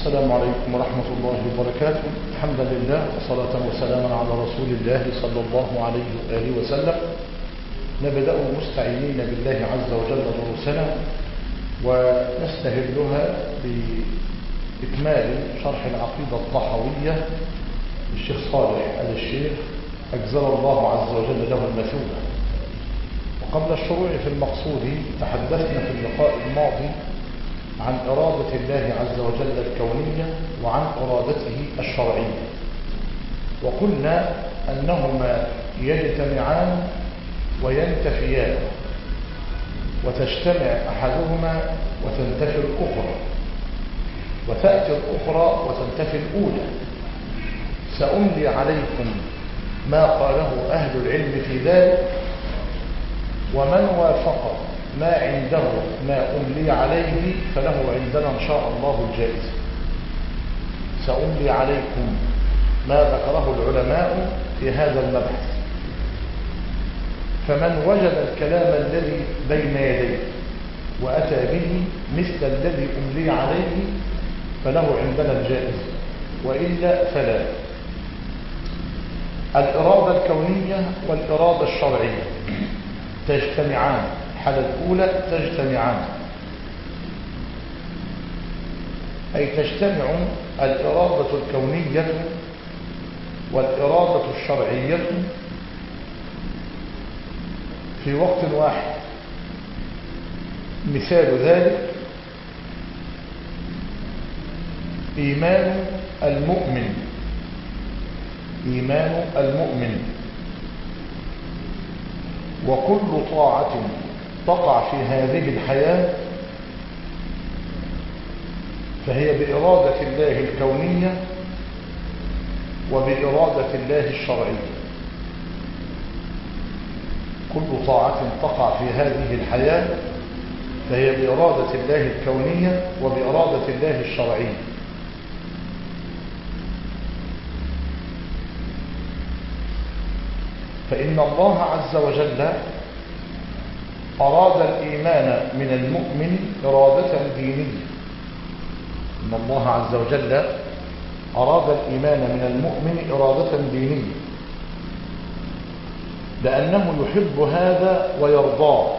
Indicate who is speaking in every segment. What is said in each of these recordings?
Speaker 1: السلام عليكم ورحمة الله وبركاته. الحمد لله وصلاة وسلاما على رسول الله صلى الله عليه وآله وسلم. نبدأ مستعينين بالله عز وجل دروسنا ونستهلها بإكمال شرح العقيدة الطحاوية للشيخ صالح آل الشيخ أجزل الله عز وجل له المثوبة. وقبل الشروع في المقصود تحدثنا في اللقاء الماضي عن إرادة الله عز وجل الكونية وعن إرادته الشرعية، وقلنا أنهما يجتمعان وينتفيان، وتجتمع أحدهما وتنتفي الأخرى، وتأتي الأخرى وتنتفي الأولى. سأملي عليكم ما قاله أهل العلم في ذلك، ومن وافق ما عنده ما أملي عليه فله عندنا إن شاء الله الجائزة. سأملي عليكم ما ذكره العلماء في هذا المبحث، فمن وجد الكلام الذي بين يديه وأتى به مثل الذي أملي عليه فله عندنا الجائزة، وإلا فلا. الإرادة الكونية والإرادة الشرعية تجتمعان، الحالة الأولى تجتمعان، أي تجتمع الإرادة الكونية والإرادة الشرعية في وقت واحد. مثال ذلك إيمان المؤمن. إيمان المؤمن، وكل طاعة تقع في هذه الحياة فهي بإرادة الله الكونية وبإرادة الله الشرعية. كل طاعة تقع في هذه الحياة فهي بإرادة الله الكونية وبإرادة الله الشرعية. فإن الله عز وجل أراد الإيمان من المؤمن إرادة دينية. إن الله عز وجل أراد الإيمان من المؤمن إرادة دينية، لأنه يحب هذا ويرضاه،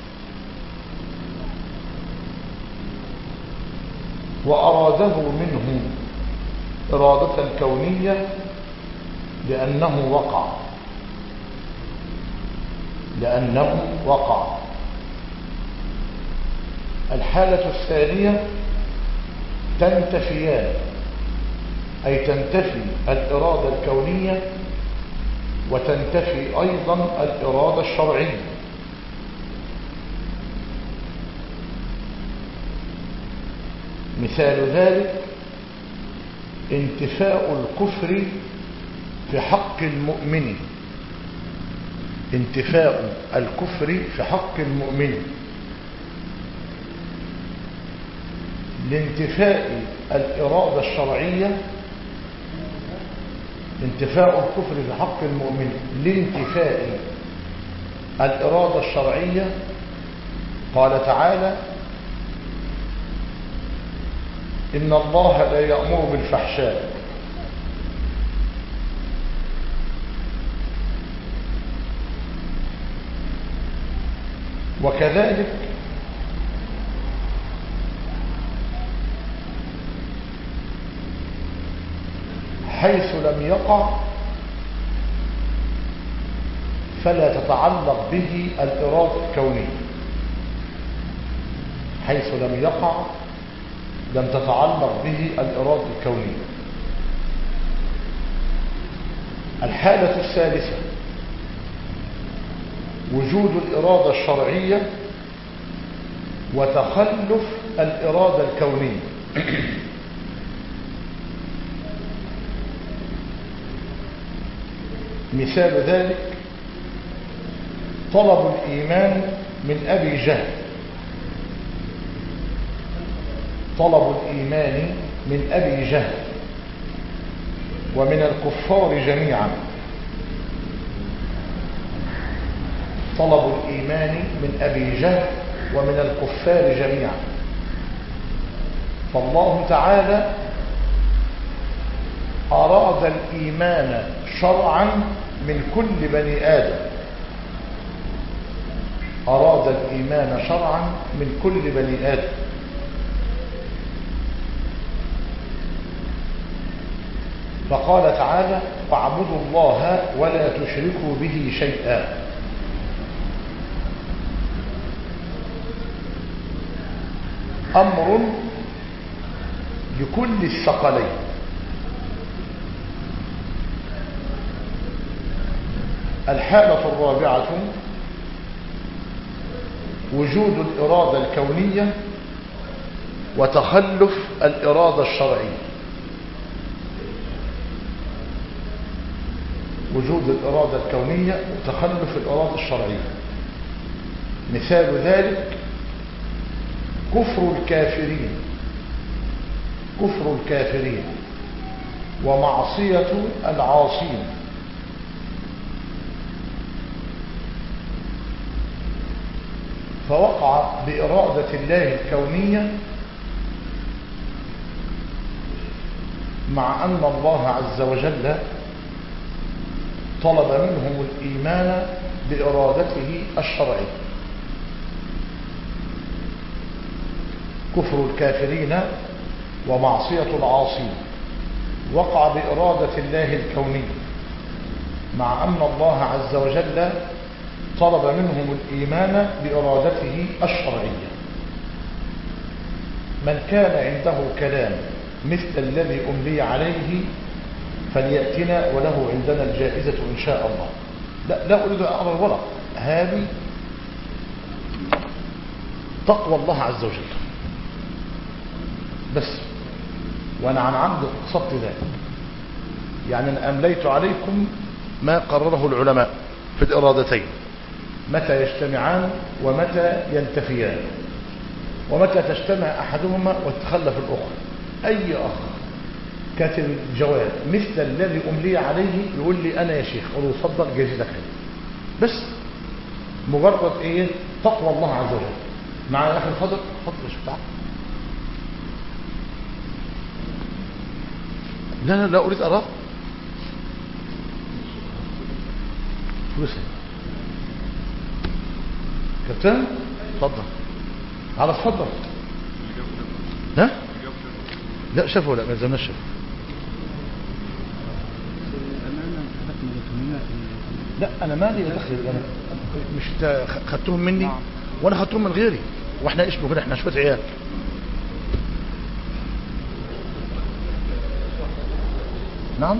Speaker 1: وأراده منه إرادة كونية لأنه وقع. الحالة الثانية تنتفيان، أي تنتفي الإرادة الكونية وتنتفي أيضا الإرادة الشرعية. مثال ذلك انتفاء الكفر في حق المؤمن. انتفاء الكفر في حق المؤمن. لانتفاء الإرادة الشرعية، انتفاء الكفر في حق المؤمن لانتفاء الإرادة الشرعية. قال تعالى: إن الله لا يأمر بالفحشاء وكذلك حيث لم يقع فلا تتعلق به الإرادة الكونية. حيث لم يقع لم تتعلق به الإرادة الكونية. الحالة الثالثة وجود الإرادة الشرعية وتخلف الإرادة الكونية. مثال ذلك طلب الإيمان من أبي جهل. طلب الإيمان من أبي جهل ومن الكفار جميعا. طلب الإيمان من أبي جهل ومن الكفار جميعا. فالله تعالى أراد الإيمان شرعا من كل بني آدم. أراد الإيمان شرعا من كل بني آدم. فقال تعالى: واعبدوا الله ولا تشركوا به شيئا. أمر لكل الثقلين. الحالة الرابعة وجود الإرادة الكونية وتخلف الإرادة الشرعية. وجود الإرادة الكونية وتخلف الإرادة الشرعية. مثال ذلك كفر الكافرين، كفر الكافرين ومعصية العاصين. فوقع بإرادة الله الكونية مع أن الله عز وجل طلب منهم الإيمان بإرادته الشرعية. كفر الكافرين ومعصية العاصين وقع بإرادة الله الكونية مع أن الله عز وجل طلب منهم الإيمان بإرادته الشرعية. من كان عنده كلام مثل الذي أملي عليه فليأتنا وله عندنا الجائزة إن شاء الله. لا أريد أن أقرأ الورق، هذه تقوى الله عز وجل بس، وأنا عن عمد قصدت ذلك. يعني أنا أمليت عليكم ما قرره العلماء في الإرادتين، متى يجتمعان ومتى ينتفيان، ومتى تجتمع أحدهما وتتخلف الأخرى. أي أخ كاتب الجواب مثل الذي أملي عليه يقول لي أنا يا شيخ، أقول له صدق جزيلك خير. بس مجرد إيه؟ تقوى الله عز وجل. معايا يا أخي الفضل؟ فضل يا شيخ تعال. لا أريد أراه. فلوسي كابتن اتفضل. على اتفضل. ها؟ لا شافوا، لا ما زلناش شافوا. لا انا مالي دخل، انا مش خدتهم مني وانا خدتهم من غيري، واحنا ايش بكره؟ احنا شويه عيال. نعم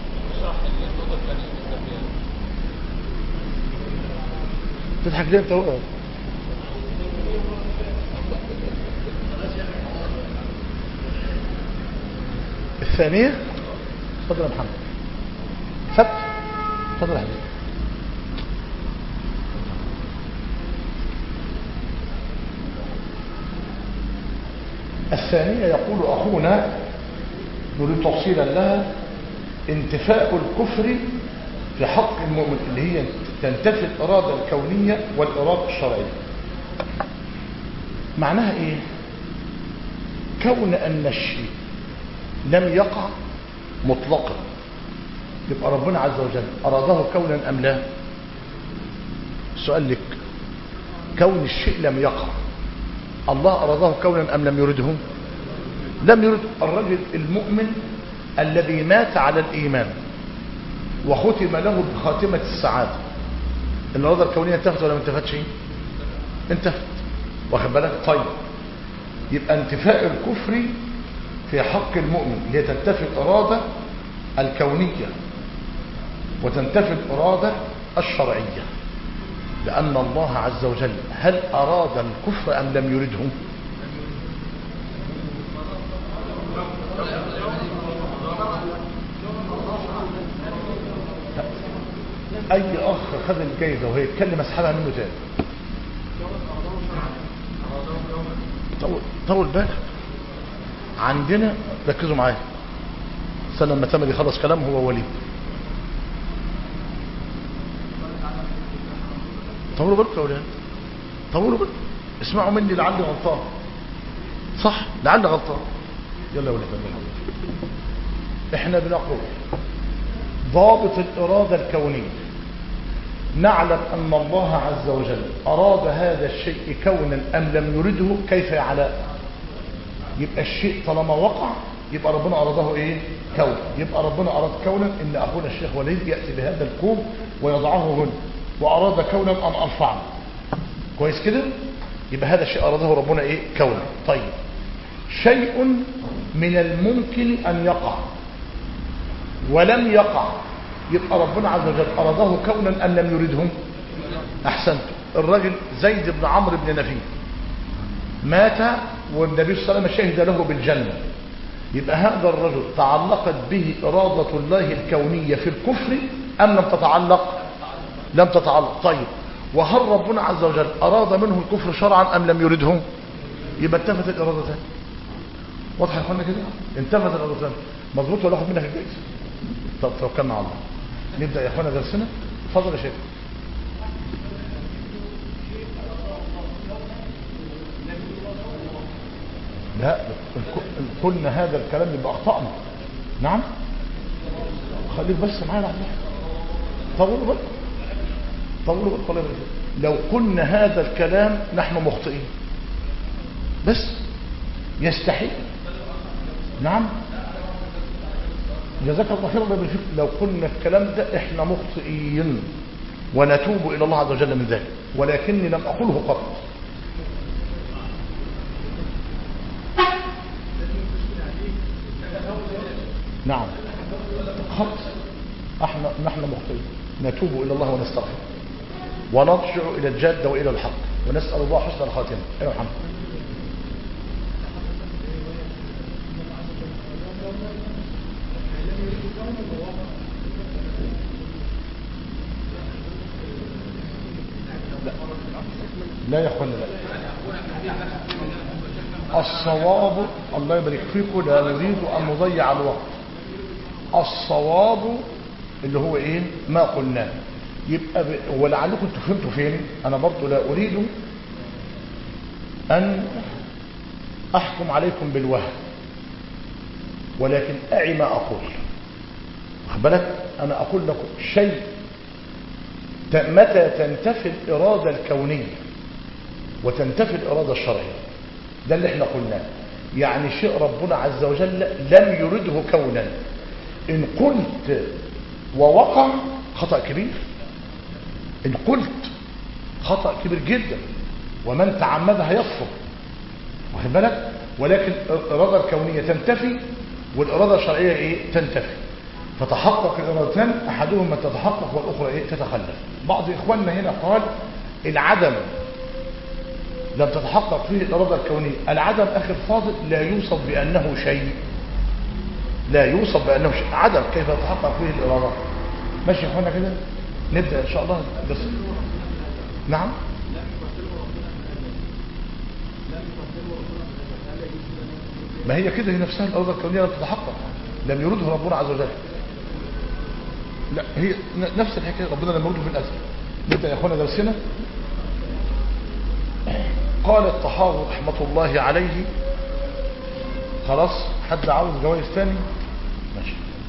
Speaker 1: تضحك ليه انت؟ الثانية تفضل يا محمد. سبت تفضل يا حبيبي. الثانية يقول أخونا نريد تفصيلا لها: انتفاء الكفر في حق المؤمن، اللي هي تنتفي الإرادة الكونية والإرادة الشرعية. معناها إيه؟ كون أن الشيء لم يقع مطلقا، يبقى ربنا عز وجل أراده كونا أم لا؟ السؤال لك، كون الشيء لم يقع الله أراده كونا أم لم يرده؟ لم يرد. الرجل المؤمن الذي مات على الإيمان وختم له بخاتمة السعادة، الإرادة الكونية انتفت ولا ما انتفتش؟ انتفت، واخد بالك؟ طيب يبقى انتفاء الكفر في حق المؤمن اللي تنتفي الإرادة الكونية وتنتفي الإرادة الشرعية، لأن الله عز وجل هل أراد الكفر أم لم يرده؟ أي أخ خذ الجايزة وهي يتكلم أسحبها منه تاني. طول بالك عندنا، ركزوا معايا، استنى لما تامر يخلص كلامه هو وليد. طولوا بالكم يا اولاد، طولوا بالكم، اسمعوا مني لعلي غلطان. صح، لعلي غلطان. يلا يا ولاد. احنا بنقول ضابط الإرادة الكونية، نعلم أن الله عز وجل أراد هذا الشيء كونا أم لم يرده، كيف يا علاء؟ يبقى الشيء طالما وقع يبقى ربنا أراده إيه؟ كون. يبقى ربنا أراد كونا إن أخونا الشيخ وليد يأتي بهذا الكوب ويضعه هنا، وأراد كونا أن أرفعه. كويس كده؟ يبقى هذا الشيء أراده ربنا إيه؟ كونا. طيب، شيء من الممكن أن يقع ولم يقع، يبقى ربنا عز وجل أراده كونا أم لم يرده؟ أحسنت. الرجل زيد بن عمرو بن نفيل مات والنبي صلى الله عليه وسلم شهد له بالجنة، يبقى هذا الرجل تعلقت به إرادة الله الكونية في الكفر أم لم تتعلق؟ لم تتعلق. طيب، وهل ربنا عز وجل أراد منه الكفر شرعا أم لم يرده؟ يبقى انتفت الإرادتان. واضح يا اخوانا كده؟ انتفت الإرادتان. مظبوط ولا اخد منك الجائزة؟ طب توكلنا على الله، نبدأ يا اخوانا درسنا. اتفضل يا شيخ. لا، قلنا هذا الكلام يبقى اخطأنا. نعم، خليك بس معايا لحظة. طولوا بالكم، طولوا بالكم. لو قلنا هذا الكلام نحن مخطئين، بس يستحيل. نعم، جزاك الله خير. الله يبارك فيك. لو قلنا الكلام ده احنا مخطئين ونتوب الى الله عز وجل من ذلك، ولكني لم اقله قط. نعم، خط. نحن مخطئين، نتوب الى الله ونستغفر ونرجع الى الجاده والى الحق، ونسال الله حسن الخاتمه. ايوه محمد. لا يا اخوانا، لا. الصواب، الله يبارك فيكم، لا نريد ان نضيع الوقت. الصواب اللي هو ايه؟ ما قلناه. يبقى ولعلكم انتوا فهمتوا فين. انا برضو لا اريد ان احكم عليكم بالوهم، ولكن اعي ما اقول. واخد بالك؟ انا اقول لكم شيء متى تنتفي الإرادة الكونية وتنتفي الإرادة الشرعية، ده اللي احنا قلناه. يعني شيء ربنا عز وجل لم يرده كونا، إن قلت ووقع خطأ كبير. إن قلت خطأ كبير جدا، ومن تعمدها يكفر. واخد بالك؟ ولكن الإرادة الكونية تنتفي والإرادة الشرعية إيه؟ تنتفي. فتحقق الإرادتان، أحدهما تتحقق والأخرى إيه؟ تتخلف. بعض إخواننا هنا قال العدم لم تتحقق فيه الإرادة الكونية. العدم أخي الفاضل لا يوصف بأنه شيء، لا يوصف بأنه شيء. عدم كيف تتحقق فيه الإرادة؟ ماشي يا إخواننا كده؟ نبدأ إن شاء الله. بس نعم، ما هي كده، هي نفسها الإرادة الكونية لم تتحقق، لم يرده ربنا عز وجل. لا، هي نفس الحكايه، ربنا لم يرده في الازل. نبدا يا اخوانا درسنا. قال الطحاوي رحمه الله عليه. خلاص، حد عاوز جوائز ثاني؟ ماشي،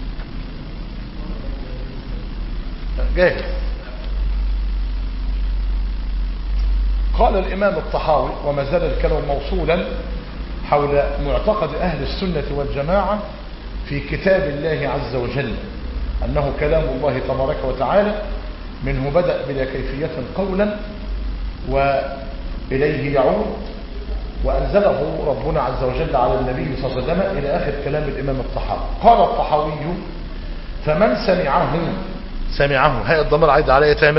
Speaker 1: جاهز. قال الامام الطحاوي، وما زال الكلام موصولا حول معتقد اهل السنه والجماعه في كتاب الله عز وجل، أنه كلام الله تبارك وتعالى، منه بدأ بلا كيفية قولا وإليه يعود، وأنزله ربنا عز وجل على النبي صلى الله عليه وسلم إلى آخر كلام الإمام الطحاوي. قال الطحاوي: فمن سمعه هاي الضمير عايد على ايه تامر؟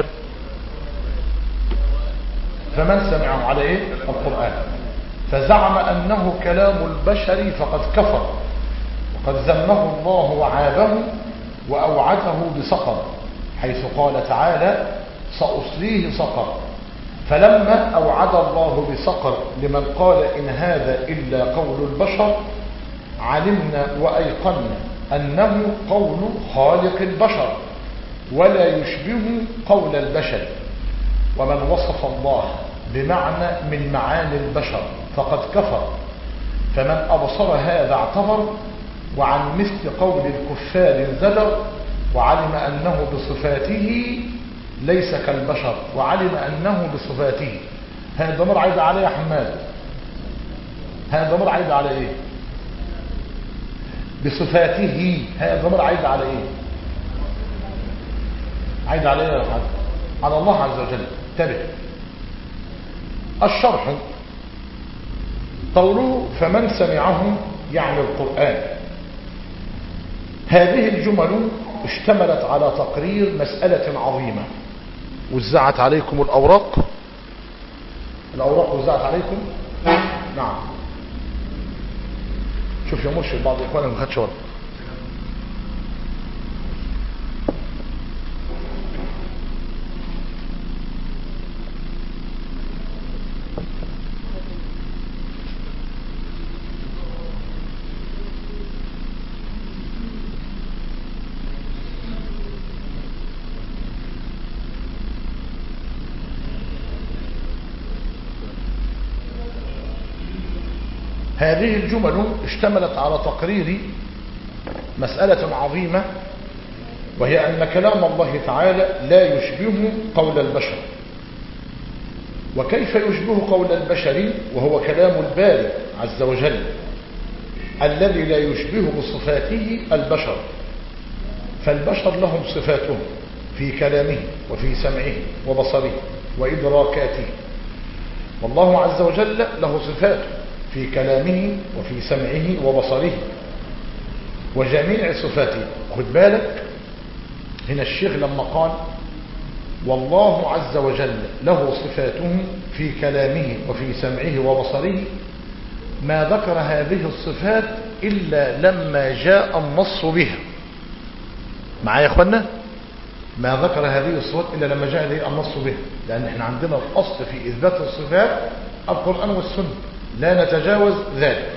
Speaker 1: فمن سمعه على ايه؟ القرآن، فزعم أنه كلام البشر فقد كفر، وقد ذمه الله وعابه وأوعده بسقر، حيث قال تعالى: سأصليه سقر. فلما أوعد الله بسقر لمن قال إن هذا إلا قول البشر، علمنا وأيقنا أنه قول خالق البشر ولا يشبه قول البشر، ومن وصف الله بمعنى من معاني البشر فقد كفر، فمن أبصر هذا اعتبر، وعن مثل قول الكفار زجر، وعلم أنه بصفاته ليس كالبشر، وعلم أنه بصفاته. هذا الضمير عايد عليه يا حماد، هذا الضمير عايد على ايه؟ بصفاته. هذا الضمير عايد على ايه؟ عايد على ايه يا حماد؟ على الله عز وجل. انتبه. الشرح قوله فمن سمعه يعني القرآن. هذه الجمل اشتملت على تقرير مسألة عظيمة. وزعت عليكم الأوراق، الأوراق وزعت عليكم. نعم. شوف يا مرشد، بعض إخواننا ما خدش ورق. هذه الجمل اشتملت على تقرير مسألة عظيمة، وهي أن كلام الله تعالى لا يشبه قول البشر. وكيف يشبه قول البشر وهو كلام الباري عز وجل الذي لا يشبه بصفاته البشر؟ فالبشر لهم صفاتهم في كلامه وفي سمعه وبصره وإدراكاته، والله عز وجل له صفاته في كلامه وفي سمعه وبصره وجميع صفاته. خد بالك هنا الشيخ لما قال والله عز وجل له صفاته في كلامه وفي سمعه وبصره، ما ذكر هذه الصفات إلا لما جاء النص بها. معايا يا اخوانا؟ ما ذكر هذه الصفات إلا لما جاء النص بها، لأن احنا عندنا الأصل في إثبات الصفات القرآن والسنة، لا نتجاوز ذلك.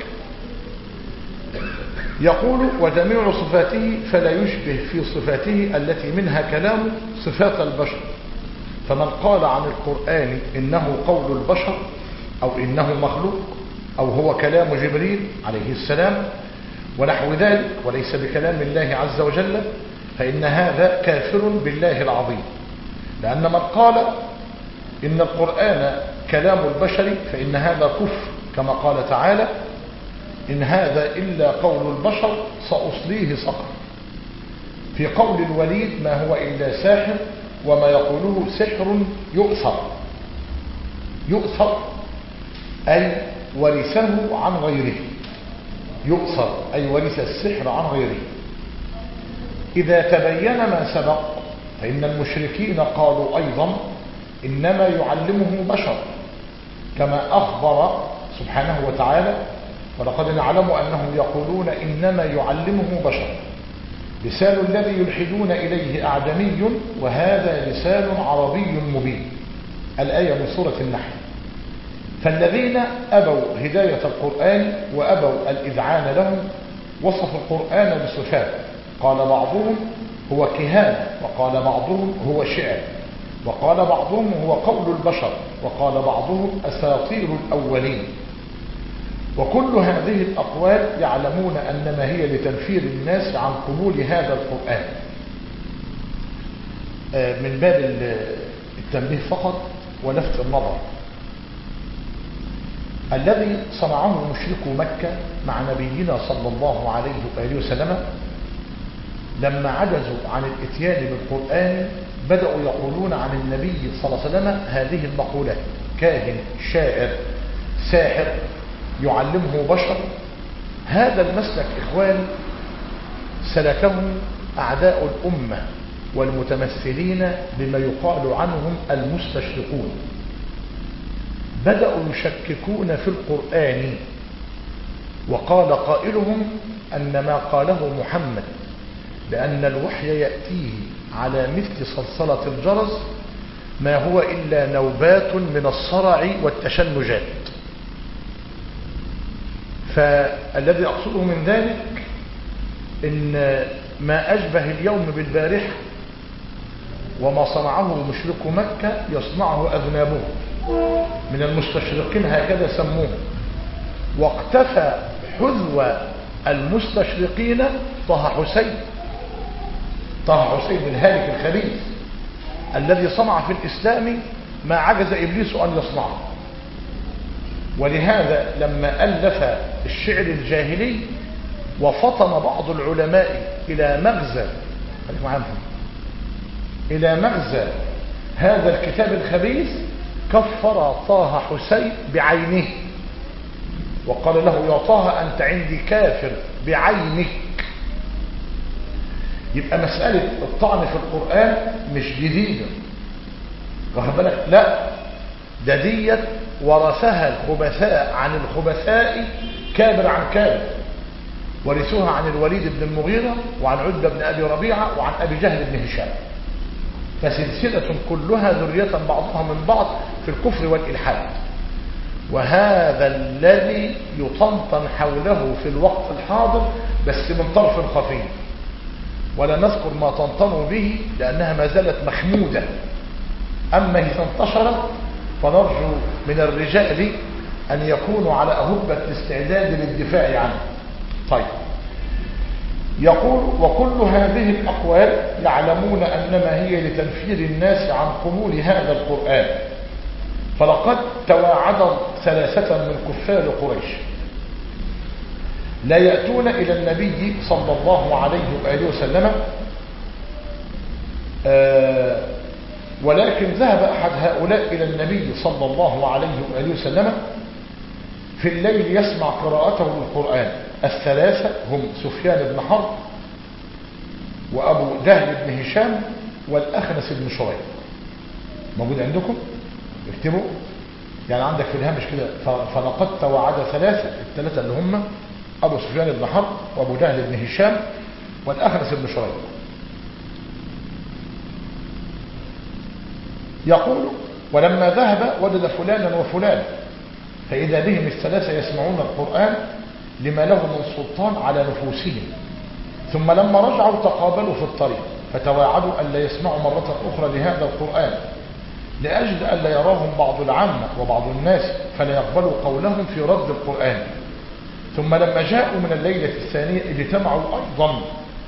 Speaker 1: يقول وجميع صفاته فلا يشبه في صفاته التي منها كلام صفات البشر. فمن قال عن القرآن إنه قول البشر أو إنه مخلوق أو هو كلام جبريل عليه السلام ونحو ذلك وليس بكلام الله عز وجل، فإن هذا كافر بالله العظيم. لأن من قال إن القرآن كلام البشر فإن هذا كفر، كما قال تعالى إن هذا إلا قول البشر سأصليه سقر. في قول الوليد ما هو إلا ساحر وما يقوله سحر يؤثر. يؤثر أي ورثه عن غيره، يؤثر أي ورث السحر عن غيره. إذا تبين ما سبق فإن المشركين قالوا أيضا إنما يعلمه بشر، كما أخبر سبحانه وتعالى ولقد نعلم أنهم يقولون إنما يعلمه بشر، لسان الذي يلحدون إليه أعجمي وهذا لسان عربي مبين. الآية من سورة النحل. فالذين أبوا هداية القرآن وأبوا الإذعان لهم وصفوا القرآن بصفات، قال بعضهم هو كهانة، وقال بعضهم هو شعر، وقال بعضهم هو قول البشر، وقال بعضهم أساطير الأولين. وكل هذه الأقوال يعلمون أنما هي لتنفير الناس عن قبول هذا القرآن. من باب التنبيه فقط ولفت النظر، الذي صنعه مشركو مكة مع نبينا صلى الله عليه وآله وسلم لما عجزوا عن الاتيان بالقرآن بدأوا يقولون عن النبي صلى الله عليه وسلم هذه المقولات: كاهن، شاعر، ساحر، يعلمه بشر. هذا المسلك إخواني سلكه أعداء الأمة والمتمثلين بما يقال عنهم المستشرقون. بدأوا يشككون في القرآن، وقال قائلهم أن ما قاله محمد بأن الوحي يأتيه على مثل صلصلة الجرس ما هو إلا نوبات من الصرع والتشنجات. فالذي أقصده من ذلك إن ما أشبه اليوم بالبارحة وما صنعه مشرك مكة يصنعه أذنابهم من المستشرقين، هكذا سموه. واقتفى حذو المستشرقين طه حسين، طه حسين الهالك الخبيث الذي صنع في الإسلام ما عجز إبليس أن يصنعه. ولهذا لما ألف الشعر الجاهلي وفطن بعض العلماء إلى مغزى هذا الكتاب الخبيث، كفر طه حسين بعينه وقال له يا طه أنت عندي كافر بعينك. يبقى مسألة الطعن في القرآن مش جديدة، واخد بالك؟ لا، ده ديت ورثها الخبثاء عن الخبثاء كابر عن كابر، ورثوها عن الوليد بن المغيرة وعن عتبة بن أبي ربيعة وعن أبي جهل بن هشام، فسلسلة كلها ذرية بعضها من بعض في الكفر والإلحاد. وهذا الذي يطنطن حوله في الوقت الحاضر بس من طرف خفي، ولا نذكر ما تنطنوا به لأنها ما زالت محمودة. أما إذا انتشرت فنرجو من الرجال أن يكونوا على أهبة الاستعداد للدفاع عنه. طيب، يقول وكل هذه الأقوال يعلمون أنما هي لتنفير الناس عن قبول هذا القرآن، فلقد تواعد ثلاثة من كفار قريش لا يأتون إلى النبي صلى الله عليه وآله وسلم، ولكن ذهب أحد هؤلاء إلى النبي صلى الله عليه وآله وسلم في الليل يسمع قراءته للقرآن. الثلاثة هم سفيان بن حرب وأبو جهل بن هشام والأخنس بن شريح. موجود عندكم؟ اكتبوا، يعني عندك في الهامش كده فلقد توعد ثلاثة، الثلاثة اللي هم أبو سفيان بن حرب وأبو جهل بن هشام والأخنس بن شريح. يقول ولما ذهب وجد فلانا وفلان، فإذا بهم الثلاثة يسمعون القرآن لما له من سلطان على نفوسهم. ثم لما رجعوا تقابلوا في الطريق فتواعدوا أن لا يسمعوا مرة أخرى لهذا القرآن، لأجل أن لا يراهم بعض العامة وبعض الناس فلا يقبلوا قولهم في رد القرآن. ثم لما جاءوا من الليلة الثانية اجتمعوا أيضا،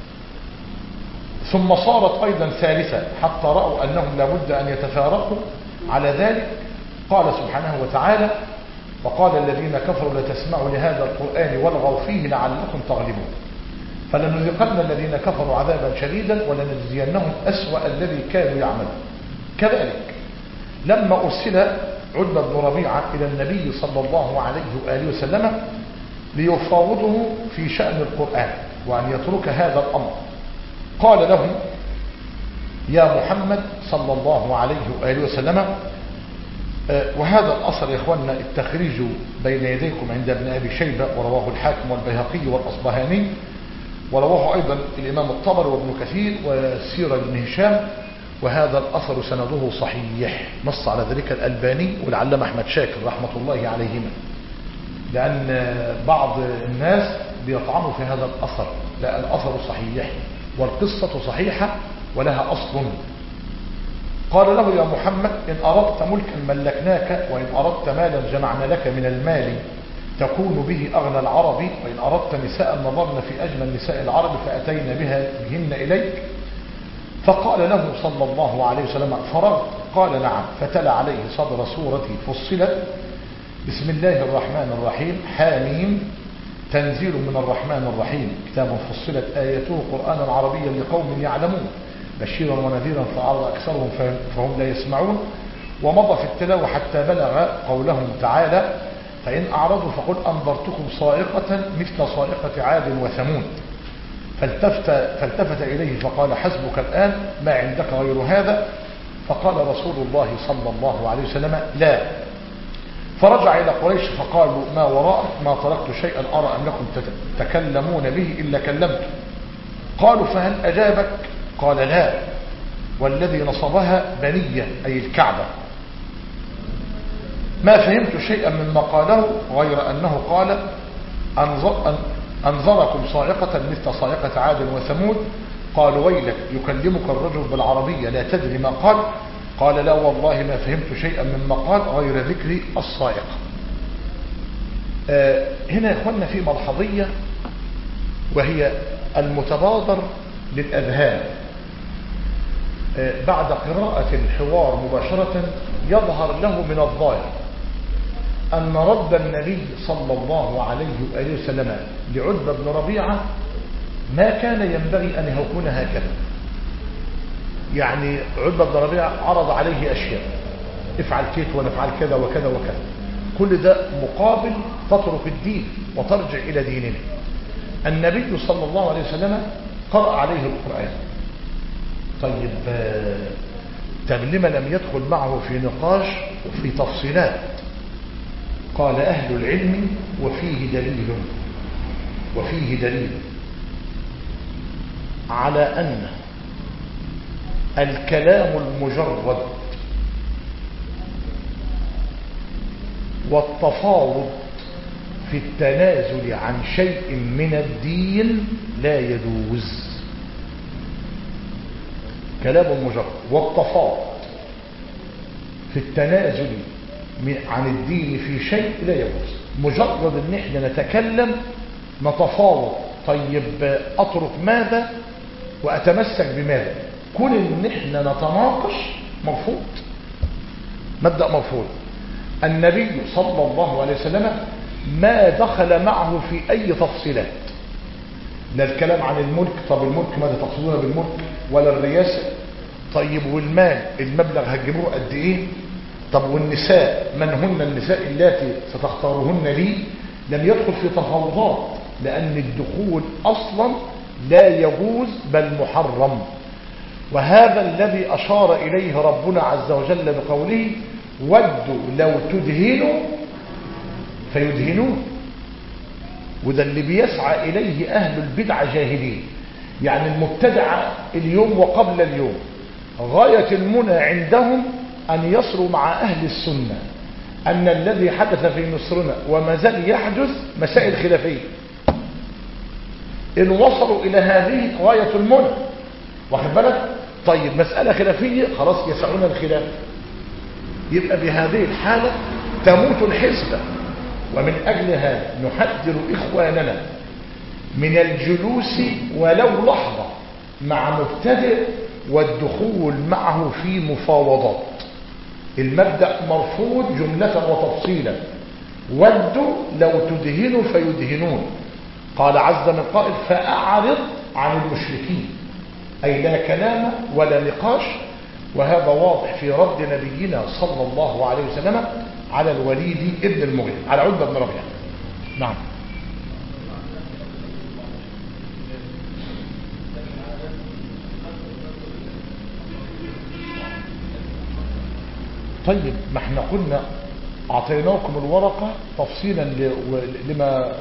Speaker 1: ثم صارت أيضا ثالثة حتى رأوا أنهم لابد أن يتفارقوا. على ذلك قال سبحانه وتعالى وقال الذين كفروا لا تسمعوا لهذا القرآن والغوا فيه لعلكم تغلبون، فلنذيقن الذين كفروا عذابا شديدا ولنجزينهم أسوأ الذي كانوا يعملون. كذلك لما أرسل عتبة بن ربيعة إلى النبي صلى الله عليه وآله وسلم ليفاوضه في شأن القرآن وأن يترك هذا الأمر، قال له يا محمد صلى الله عليه وآله وسلم، وهذا الأثر يا إخواننا التخريج بين يديكم عند ابن أبي شيبة، ورواه الحاكم والبيهقي والأصبهاني، ورواه أيضا الإمام الطبري وابن كثير وسيرة بن هشام، وهذا الأثر سنده صحيح، نص على ذلك الألباني والعلامة أحمد شاكر رحمة الله عليهما، لأن بعض الناس بيطعنوا في هذا الأثر. لا، الأثر صحيح والقصة صحيحة ولها أصل. قال له يا محمد إن أردت ملكا ملكناك، وإن أردت مالا جمعنا لك من المال تكون به أغنى العرب، وإن أردت نساء نظرنا في أجمل نساء العرب فأتينا بهن إليك. فقال له صلى الله عليه وسلم فرغت؟ قال نعم. فتلا عليه صدر سورة فصلت بسم الله الرحمن الرحيم حاميم تنزيل من الرحمن الرحيم كتاب فصلت آياته قرآنا عربيا لقوم يعلمون بشيرا ونذيرا فأعرض أكثرهم فهم لا يسمعون. ومضى في التلاوة حتى بلغ قولهم تعالى فإن أعرضوا فقل أنذرتكم صاعقة مثل صاعقة عاد وثمود. فالتفت إليه فقال حسبك الآن ما عندك غير هذا. فقال رسول الله صلى الله عليه وسلم لا. فرجع إلى قريش فقالوا ما وراءك ما تركت شيئا أرى أنكم تتكلمون به إلا كلمت. قالوا فهل أجابك؟ قال لا، والذي نصبها بنية أي الكعبة. ما فهمت شيئا مما قاله غير أنه قال أنظركم صاعقة مثل صاعقة عاد وثمود. قالوا ويلك يكلمك الرجل بالعربية لا تدري ما قال؟ قال لا والله ما فهمت شيئا مما قال غير ذكر الصاعقة. هنا يا إخوانا في ملحظية وهي المتبادر للأذهان بعد قراءة الحوار مباشرة يظهر له من الظاهر أن رد النبي صلى الله عليه وآله وسلم لعتبة بن ربيعة ما كان ينبغي أن يكون هكذا. يعني عتبة بن ربيعة عرض عليه أشياء، افعل كيت ونفعل كذا وكذا وكذا، كل ده مقابل تترك الدين وترجع إلى ديننا. النبي صلى الله عليه وسلم قرأ عليه القرآن. طيب لما لم يدخل معه في نقاش وفي تفصيلات؟ قال أهل العلم وفيه دليل على أن الكلام المجرد والتفاوض في التنازل عن شيء من الدين لا يجوز. كلام مجرد والتفاوض في التنازل عن الدين في شيء لا يجوز. مجرد ان احنا نتكلم نتفاوض، طيب اترك ماذا واتمسك بماذا؟ كون ان احنا نتناقش مرفوض، مبدأ مرفوض. النبي صلى الله عليه وسلم ما دخل معه في اي تفصيلات، لا الكلام عن الملك، طب الملك ماذا تقصدون بالملك، ولا الرياسة، طيب والمال المبلغ هتجيبوه قد ايه، طب والنساء من هن النساء اللاتي ستختارهن لي. لم يدخل في تفاوضات، لأن الدخول أصلا لا يجوز بل محرم. وهذا الذي أشار إليه ربنا عز وجل بقوله ودوا لو تدهنوا فيدهنون. وده اللي بيسعى إليه أهل البدع جاهلين، يعني المبتدع اليوم وقبل اليوم غاية المنى عندهم أن يصلوا مع أهل السنة أن الذي حدث في مصرنا وما زال يحدث مسائل خلافية. إن وصلوا إلى هذه غاية المنى، واخد بالك؟ طيب مسألة خلافية خلاص يسعون الخلاف، يبقى بهذه الحالة تموت الحسبة. ومن أجل هذا نحذر إخواننا من الجلوس ولو لحظة مع مبتدئ والدخول معه في مفاوضات. المبدأ مرفوض جملة وتفصيلا. ودوا لو تدهنوا فيدهنون. قال عز من قائل فأعرض عن المشركين، أي لا كلام ولا نقاش. وهذا واضح في رد نبينا صلى الله عليه وسلم على الوليد ابن المغيرة، على عتبة بن ربيعة. نعم. طيب ما احنا قلنا اعطيناكم الورقة تفصيلا لما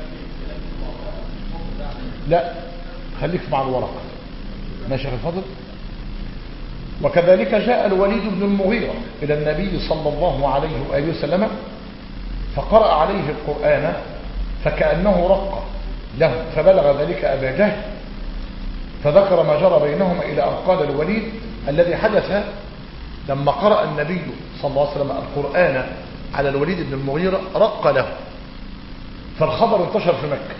Speaker 1: لا خليك مع الورقة ماشي يا الفضل. وكذلك جاء الوليد بن المغيرة إلى النبي صلى الله عليه وآله وسلم فقرأ عليه القرآن فكأنه رق له، فبلغ ذلك أبا جهل فذكر ما جرى بينهما إلى أن قال الوليد الذي حدث لما قرأ النبي صلى الله عليه وسلم القرآن على الوليد بن المغيرة رق له، فالخبر انتشر في مكة.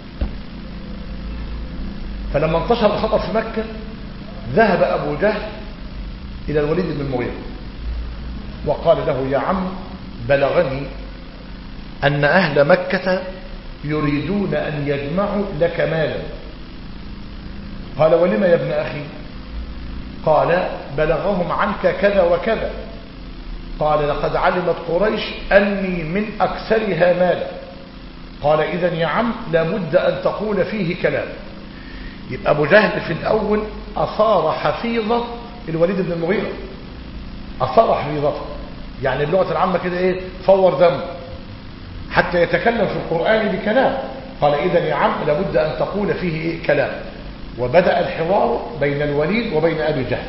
Speaker 1: فلما انتشر الخبر في مكة ذهب أبو جهل إلى الوليد بن المغيرة وقال له يا عم بلغني أن أهل مكة يريدون أن يجمعوا لك مالا. قال ولما يا ابن أخي؟ قال بلغهم عنك كذا وكذا. قال لقد علمت قريش أني من أكثرها مالا. قال إذن يا عم لابد أن تقول فيه كلام. يبقى أبو جهل في الأول أثار حفيظة الوليد بن المغيرة، أثار حفيظته، يعني بلغة العامة كده إيه، فور دم حتى يتكلم في القرآن بكلام. قال إذن يا عم لابد أن تقول فيه إيه كلام. وبدأ الحوار بين الوليد وبين أبي جهل.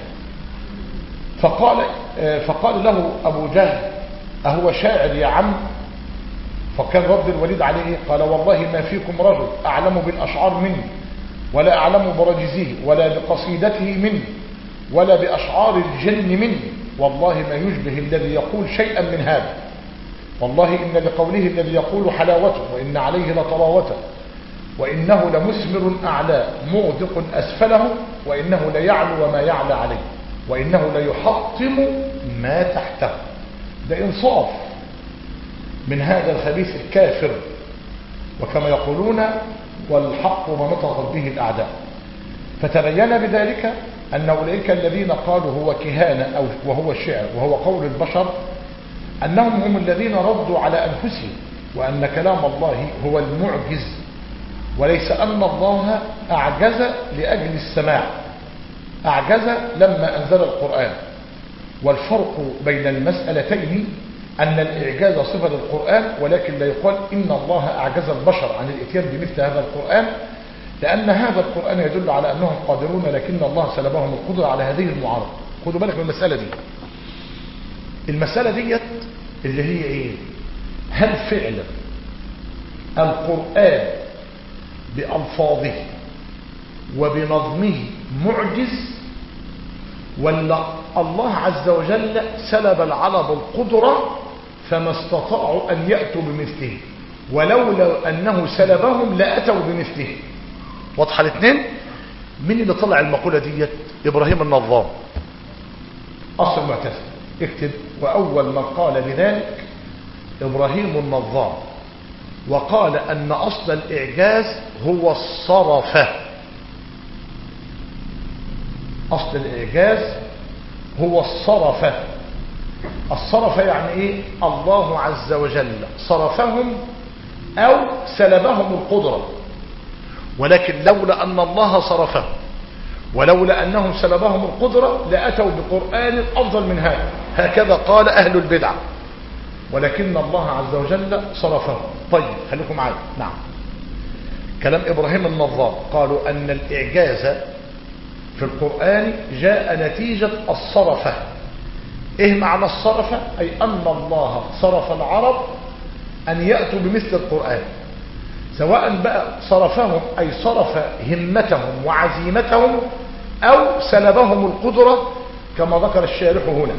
Speaker 1: فقال له أبو جهل أهو شاعر يا عم؟ فكان رد الوليد عليه قال والله ما فيكم رجل أعلم بالأشعار مني، ولا أعلم برجزه، ولا بقصيدته مني، ولا بأشعار الجن مني. والله ما يشبه الذي يقول شيئا من هذا. والله إن لقوله الذي يقول حلاوته، وإن عليه لطراوته، وإنه لمثمر أعلاه موثق أسفله، وإنه ليعلو وما يعلى عليه، وإنه ليحطم ما تحته. ده إنصاف من هذا الخبيث الكافر، وكما يقولون والحق ما نطقت به الأعداء. فتبين بذلك أن أولئك الذين قالوا هو كهانة أو وهو الشعر وهو قول البشر أنهم هم الذين ردوا على أنفسهم، وأن كلام الله هو المعجز، وليس أن الله أعجز لأجل السماع، أعجز لما أنزل القرآن. والفرق بين المسألتين أن الإعجاز صفة للقرآن، ولكن لا يقال إن الله أعجز البشر عن الإتيان بمثل هذا القرآن، لأن هذا القرآن يدل على أنهم قادرون، لكن الله سلبهم القدرة على هذه المعارضة. خدوا بالك من المسألة دي. المسألة ديت اللي هي إيه؟ هل فعلا القرآن بألفاظه وبنظمه معجز، ولا الله عز وجل سلب العرب القدرة فما استطاعوا أن يأتوا بمثله، ولولا أنه سلبهم لأتوا بمثله؟ واضحة الاثنين؟ مين اللي طلع المقولة ديت؟ إبراهيم النظام، أصل المعتزلة. اكتب: وأول من قال بذلك إبراهيم النظام، وقال أن أصل الإعجاز هو الصرفة. أصل الإعجاز هو الصرفة. الصرفة يعني إيه؟ الله عز وجل صرفهم أو سلبهم القدرة، ولكن لولا أن الله صرفهم ولولا أنهم سلبهم القدرة لأتوا بقرآن أفضل من هذا. هكذا قال أهل البدع، ولكن الله عز وجل صرفهم. طيب خليكم معي. نعم، كلام إبراهيم النظام قالوا أن الإعجاز في القرآن جاء نتيجة الصرفة. إيه معنى الصرفة؟ أي أن الله صرف العرب أن يأتوا بمثل القرآن، سواء بقى صرفهم أي صرف همتهم وعزيمتهم، أو سلبهم القدرة كما ذكر الشارح هنا.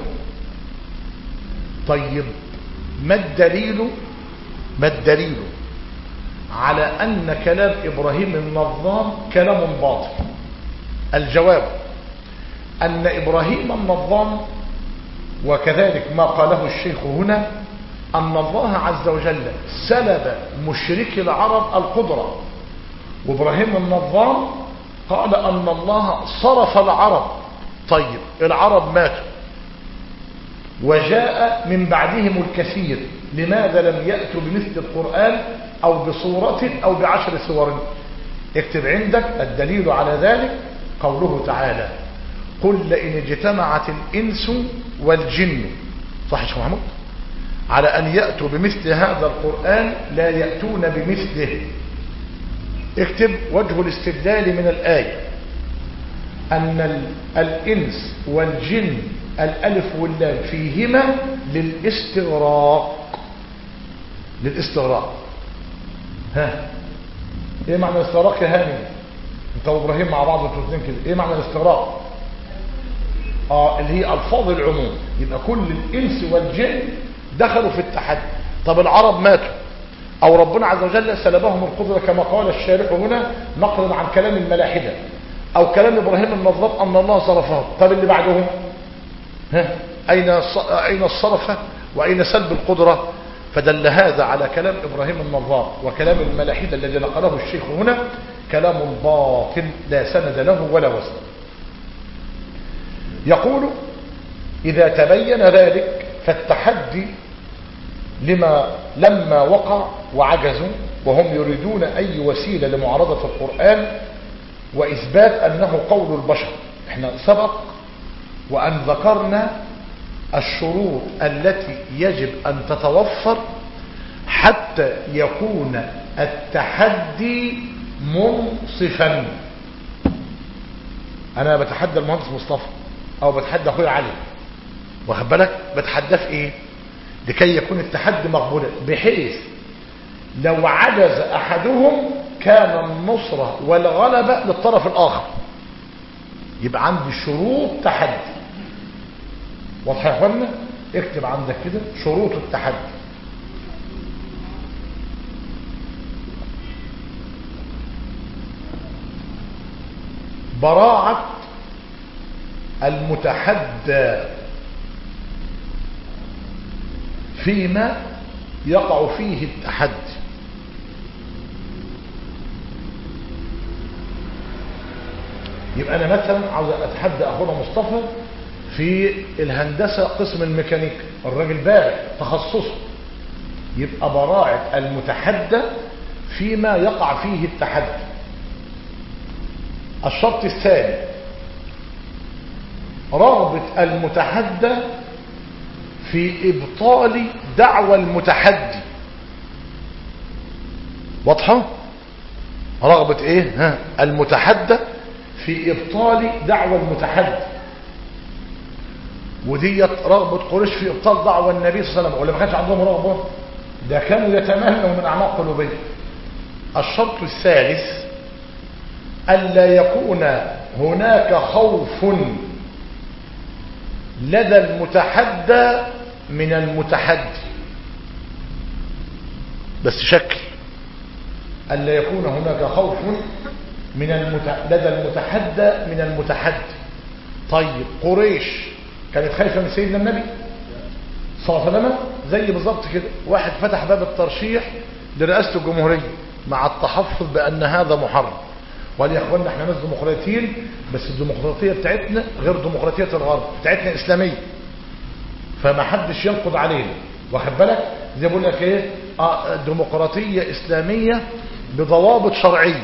Speaker 1: طيب ما الدليل على أن كلام إبراهيم النظام كلام باطل؟ الجواب أن إبراهيم النظام، وكذلك ما قاله الشيخ هنا، أن الله عز وجل سلب مشركي العرب القدرة، وإبراهيم النظام قال أن الله صرف العرب. طيب العرب ماتوا وجاء من بعدهم الكثير، لماذا لم يأتوا بمثل القرآن أو بصورة أو ب10 صور؟ اكتب عندك الدليل على ذلك قوله تعالى: قل لئن اجتمعت الإنس والجن، صح يا شيخ محمود، على أن يأتوا بمثل هذا القرآن لا يأتون بمثله. اكتب وجه الاستدلال من الآية أن الإنس والجن الألف واللام فيهما للاستغراق. ها، ايه معنى الاستغراق يا هاني؟ انت وابراهيم مع بعض انتوا الاثنين كده، ايه معنى الاستغراق؟ اللي هي الفاظ العموم، يبقى كل الانس والجن دخلوا في التحدي. طب العرب ماتوا او ربنا عز وجل سلبهم القدرة كما قال الشارح هنا نقلا عن كلام الملاحدة او كلام ابراهيم النظام ان الله صرفهم. طب اللي بعدهم ها، اين الصرفة واين سلب القدرة؟ فدل هذا على كلام إبراهيم النظام وكلام الملاحدة الذي نقله الشيخ هنا كلام باطل لا سند له ولا وزن. يقول: إذا تبين ذلك فالتحدي لما وقع وعجزوا وهم يريدون أي وسيلة لمعارضة القرآن وإثبات أنه قول البشر. احنا سبق وأن ذكرنا الشروط التي يجب أن تتوفر حتى يكون التحدي منصفا. أنا بتحدى المهندس مصطفى أو بتحدى أخوي علي، واخد بالك؟ بتحدى في إيه؟ لكي يكون التحدي مقبولا، بحيث لو عجز أحدهم كان النصرة والغلبة للطرف الآخر. يبقى عندي شروط تحدي. واضح يا اخوانا؟ اكتب عندك كده شروط التحدي. براعة المتحدى فيما يقع فيه التحدي. يبقى أنا مثلا عاوز أتحدى أخونا مصطفى في الهندسة قسم الميكانيكا، الراجل بارع تخصصه، يبقى براعة المتحدى فيما يقع فيه التحدي. الشرط الثاني رغبة المتحدى في إبطال دعوى المتحدي. واضحة؟ رغبة إيه؟ المتحدى في إبطال دعوى المتحدي، وديت رغبة قريش في إبطال دعوى النبي صلى الله عليه وسلم، ولا ما كانش عندهم رغبة؟ ده كانوا يتمنوا من أعماق قلوبهم. الشرط الثالث ألا يكون هناك خوف لدى المتحدى من المتحدي، بس شكل ألا يكون هناك خوف لدى المتحدى من المتحدي. طيب قريش كانت خايفة من سيدنا النبي صلى الله عليه وسلم؟ زي بالظبط كده واحد فتح باب الترشيح لرئاسة الجمهورية مع التحفظ بأن هذا محرم. وقال يا اخوانا احنا ناس ديمقراطيين، بس الديمقراطية بتاعتنا غير ديمقراطية الغرب، بتاعتنا إسلامية، فما حدش ينقض علينا. واخد بالك؟ زي بقول لك ايه، ديمقراطية إسلامية بضوابط شرعية.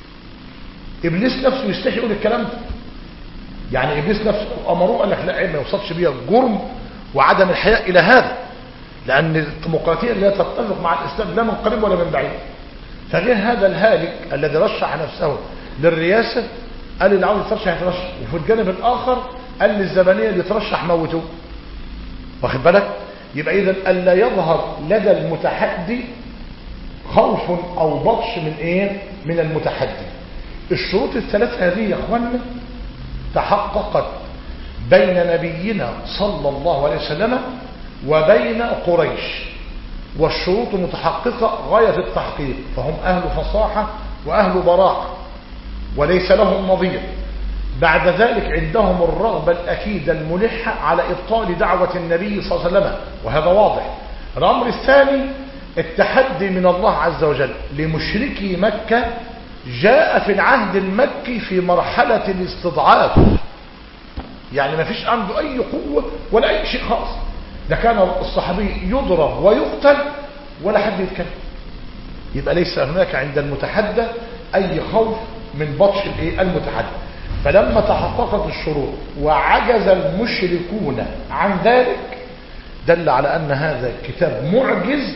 Speaker 1: إبليس نفسه يستحي يقول الكلام ده، يعني إبليس نفسه أمروه قال لك لا عيب ما يوصلش بيها الجرم وعدم الحياء إلى هذا، لأن الديمقراطية لا تتفق مع الإسلام لا من قريب ولا من بعيد. فجه هذا الهالك الذي رشح نفسه للرئاسة قال اللي عاوز يترشح يترشح، وفي الجانب الآخر قال للزبانية اللي يترشح موتوه. واخد بالك؟ يبقى إذا ألا يظهر لدى المتحدي خوف أو بطش من إيه؟ من المتحدي. الشروط الثلاث هذه يا أخوانا تحققت بين نبينا صلى الله عليه وسلم وبين قريش، والشروط متحققة غاية التحقيق، فهم أهل فصاحة وأهل براعة وليس لهم نظير. بعد ذلك عندهم الرغبة الأكيدة الملحة على إبطال دعوة النبي صلى الله عليه وسلم، وهذا واضح. الأمر الثاني التحدي من الله عز وجل لمشركي مكة جاء في العهد المكي في مرحلة الاستضعاف، يعني ما فيش عنده أي قوة ولا أي شيء خاص، ده كان الصحابي يضرب ويقتل ولا حد يتكلم. يبقى ليس هناك عند المتحدى أي خوف من بطش المتحدى. فلما تحققت الشروط وعجز المشركون عن ذلك دل على أن هذا الكتاب معجز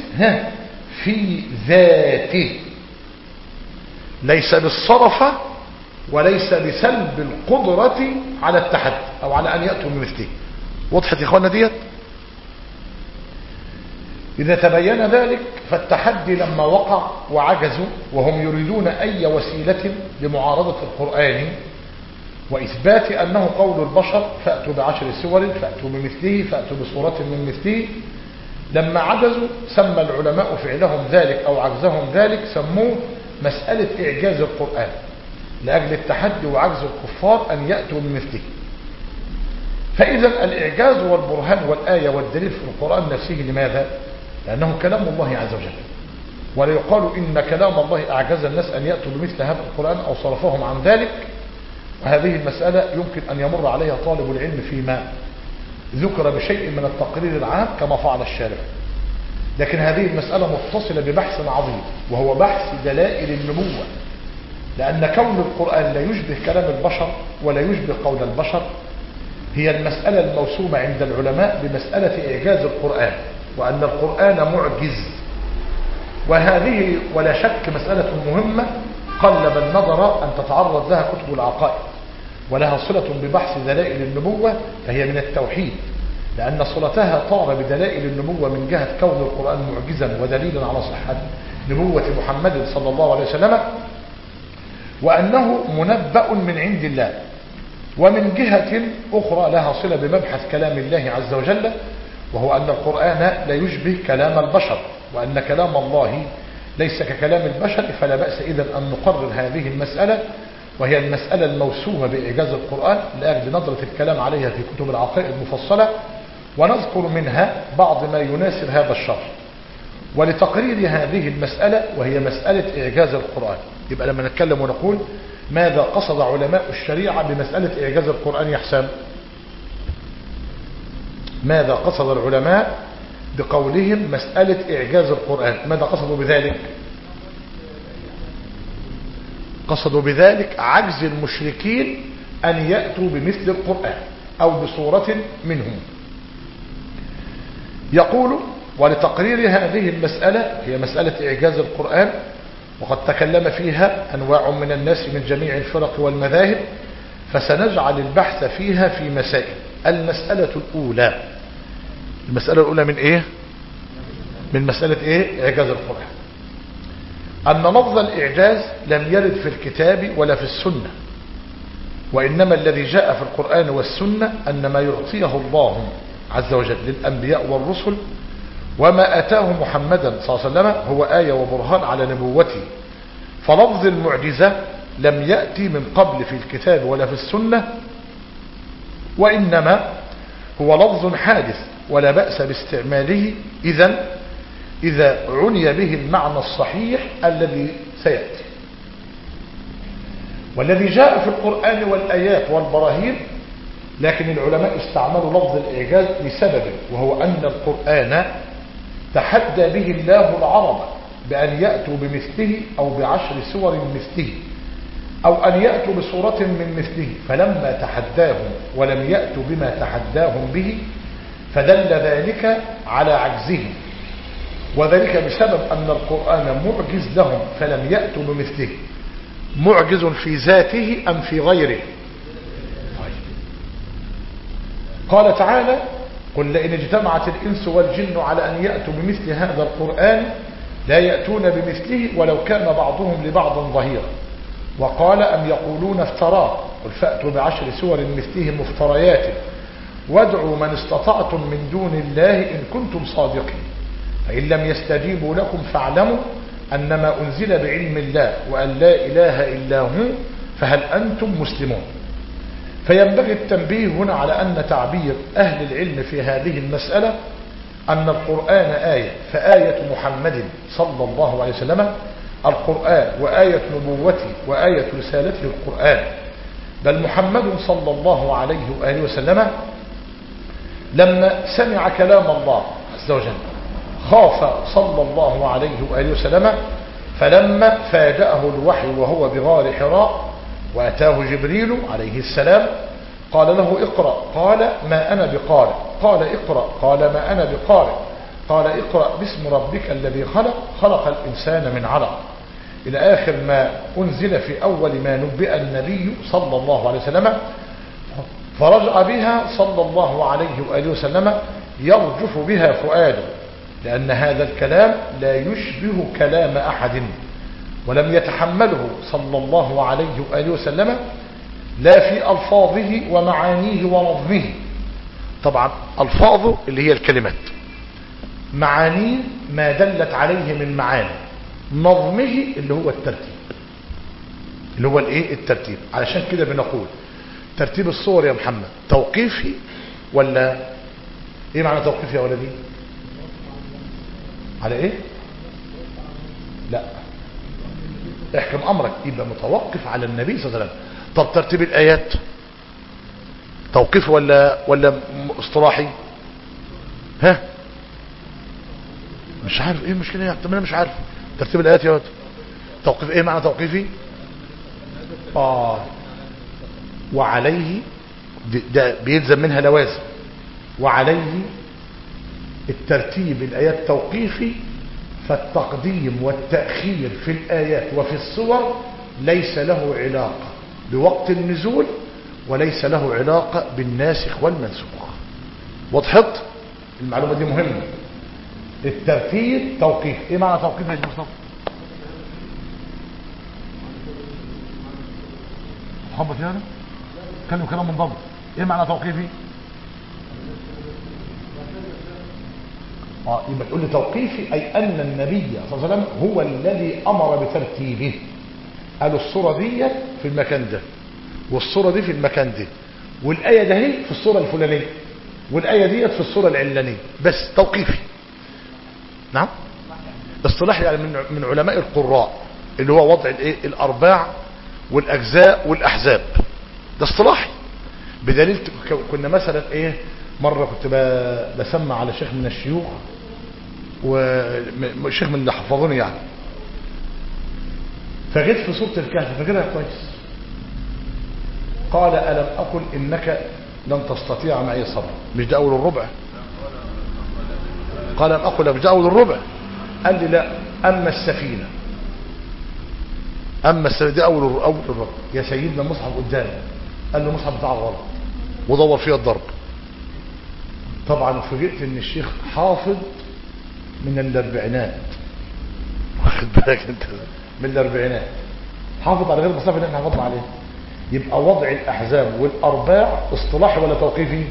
Speaker 1: في ذاته، ليس بالصرفة وليس بسلب القدرة على التحدي أو على أن يأتوا بمثله. وضحت يا إخوانا ديت؟ إذا تبين ذلك فالتحدي لما وقع وعجزوا وهم يريدون أي وسيلة لمعارضة القرآن وإثبات أنه قول البشر، فأتوا ب10 سور، فأتوا بمثله، فأتوا بصورة من مثله. لما عجزوا سمى العلماء فعلهم ذلك أو عجزهم ذلك سموه مسألة إعجاز القرآن، لأجل التحدي وعجز الكفار أن يأتوا بمثله. فإذا الإعجاز والبرهان والآية والدليل في القرآن نفسه لماذا؟ لأنه كلام الله عز وجل، ولا يقال إن كلام الله أعجز الناس أن يأتوا بمثل هذا القرآن أو صرفهم عن ذلك. وهذه المسألة يمكن أن يمر عليها طالب العلم فيما ذكر بشيء من التقرير العام كما فعل الشارع، لكن هذه المسألة متصلة ببحث عظيم وهو بحث دلائل النبوة، لأن كون القرآن لا يشبه كلام البشر ولا يشبه قول البشر هي المسألة الموسومة عند العلماء بمسألة إعجاز القرآن، وأن القرآن معجز. وهذه ولا شك مسألة مهمة قلب النظر أن تتعرض لها كتب العقائد، ولها صلة ببحث دلائل النبوة، فهي من التوحيد، لأن صلتها طار بدلائل النبوة من جهة كون القرآن معجزا ودليلا على صحة نبوة محمد صلى الله عليه وسلم، وأنه منبأ من عند الله. ومن جهة أخرى لها صلة بمبحث كلام الله عز وجل، وهو أن القرآن لا يشبه كلام البشر، وأن كلام الله ليس ككلام البشر. فلا بأس إذن أن نقرر هذه المسألة وهي المسألة الموسومة بإعجاز القرآن لأجل نظرة الكلام عليها في كتب العقائد المفصلة، ونذكر منها بعض ما يناسب هذا الشرح. ولتقرير هذه المسألة وهي مسألة إعجاز القرآن، يبقى لما نتكلم ونقول ماذا قصد علماء الشريعة بمسألة إعجاز القرآن يا حسام؟ ماذا قصد العلماء بقولهم مسألة إعجاز القرآن؟ ماذا قصدوا بذلك؟ قصدوا بذلك عجز المشركين أن يأتوا بمثل القرآن أو بصورة منهم. يقول ولتقرير هذه المسألة هي مسألة إعجاز القرآن، وقد تكلم فيها أنواع من الناس من جميع الفرق والمذاهب، فسنجعل البحث فيها في مسائل. المسألة الأولى من إيه؟ من مسألة إيه؟ إعجاز القرآن. أن لفظ الإعجاز لم يرد في الكتاب ولا في السنة، وإنما الذي جاء في القرآن والسنة أن ما يعطيه الله عز وجل للأنبياء والرسل وما أتاه محمدا صلى الله عليه وسلم هو آية وبرهان على نبوته. فلفظ المعجزة لم يأتي من قبل في الكتاب ولا في السنة، وإنما هو لفظ حادث ولا بأس باستعماله إذا عني به المعنى الصحيح الذي سيأتي. والذي جاء في القرآن والآيات والبراهين، لكن العلماء استعملوا لفظ الإعجاز لسبب، وهو أن القرآن تحدى به الله العرب بأن يأتوا بمثله أو بعشر سور مثله، أو أن يأتوا بصورة من مثله، فلما تحداهم ولم يأتوا بما تحداهم به فدل ذلك على عجزهم، وذلك بسبب أن القرآن معجز لهم فلم يأتوا بمثله. معجز في ذاته أم في غيره؟ قال تعالى: قل لئن اجتمعت الإنس والجن على أن يأتوا بمثل هذا القرآن لا يأتون بمثله ولو كان بعضهم لبعض ظهيرا. وقال: أم يقولون افتراه قل فأتوا بعشر سور مثله مفتريات وادعوا من استطعتم من دون الله إن كنتم صادقين فإن لم يستجيبوا لكم فاعلموا أنما أنزل بعلم الله وأن لا إله إلا هو فهل أنتم مسلمون. فينبغي التنبيه هنا على أن تعبير أهل العلم في هذه المسألة أن القرآن آية، فآية محمد صلى الله عليه وسلم القرآن، وآية نبوته وآية رسالته القرآن. بل محمد صلى الله عليه وآله وسلم لما سمع كلام الله عز وجل خاف صلى الله عليه وآله وسلم، فلما فاجأه الوحي وهو بغار حراء وأتاه جبريل عليه السلام قال له: اقرأ. قال: ما أنا بقارئ. قال: اقرأ. قال: ما أنا بقارئ. قال: اقرأ باسم ربك الذي خلق الإنسان من علق، إلى آخر ما أنزل في أول ما نبئ النبي صلى الله عليه وسلم. فرجع بها صلى الله عليه وآله وسلم يرجف بها فؤاده، لأن هذا الكلام لا يشبه كلام أحد، ولم يتحمله صلى الله عليه وآله وسلم لا في ألفاظه ومعانيه ونظمه. طبعا ألفاظه اللي هي الكلمات، معانيه ما دلت عليه من معاني، نظمه اللي هو الترتيب، اللي هو الايه؟ الترتيب. علشان كده بنقول ترتيب الصور يا محمد توقيفي ولا ايه؟ معنى توقيفي يا ولدي؟ على ايه؟ لا، احكم امرك، يبقى متوقف على النبي صلى الله عليه وسلم. طب ترتيب الايات توقيف ولا اصطلاحي؟ ها، مش عارف ايه المشكله يا انا مش عارف ترتيب الايات يا ولد. توقيف ايه؟ معنى توقيفي وعليه ده بيلزم منها لوازم، وعليه الترتيب الآيات توقيفي، فالتقديم والتأخير في الآيات وفي الصور ليس له علاقة بوقت النزول وليس له علاقة بالناسخ والمنسوخ. وضحت؟ المعلومة دي مهمة. الترتيب توقيف. ايه معنى توقيف يا مصطفى؟ محبط يعني؟ كلمة كلام منضبط. ايه معنى توقيفي؟ يبقى تقول لي توقيفي أي أن النبي صلى الله عليه وسلم هو الذي أمر بترتيبه. قالوا الصورة دي في المكان ده، والصورة دي في المكان ده، والآية ده هي في الصورة الفلانية، والآية دي في الصورة العلانية، بس توقيفي. نعم، اصطلاح يعني من علماء القراء، اللي هو وضع الأرباع والأجزاء والأحزاب، ده اصطلاحي. بدليل كنا مثلا مرة كنت بسمع على شيخ من الشيوخ، وشيخ من اللي حفظوني يعني، فجيت في سورة الكهف فاكرها كويس، قال ألم أقل إنك لن تستطيع معي صبرا، مش ده أول الربع؟ قال ألم أقل، مش ده أول الربع؟ قال لي لا، أما السفينة دي أول الربع يا سيدنا، المصحف قدامي. قال له المصحف بتاعه غلط، ودور فيها الضرب. طبعا فوجئت ان الشيخ حافظ من الاربعينات، واخد بالك انت، من الاربعينات، حافظ على غير المصحف اللي احنا حافظنا عليه. يبقى وضع الاحزاب والارباع اصطلاحي ولا توقيفي؟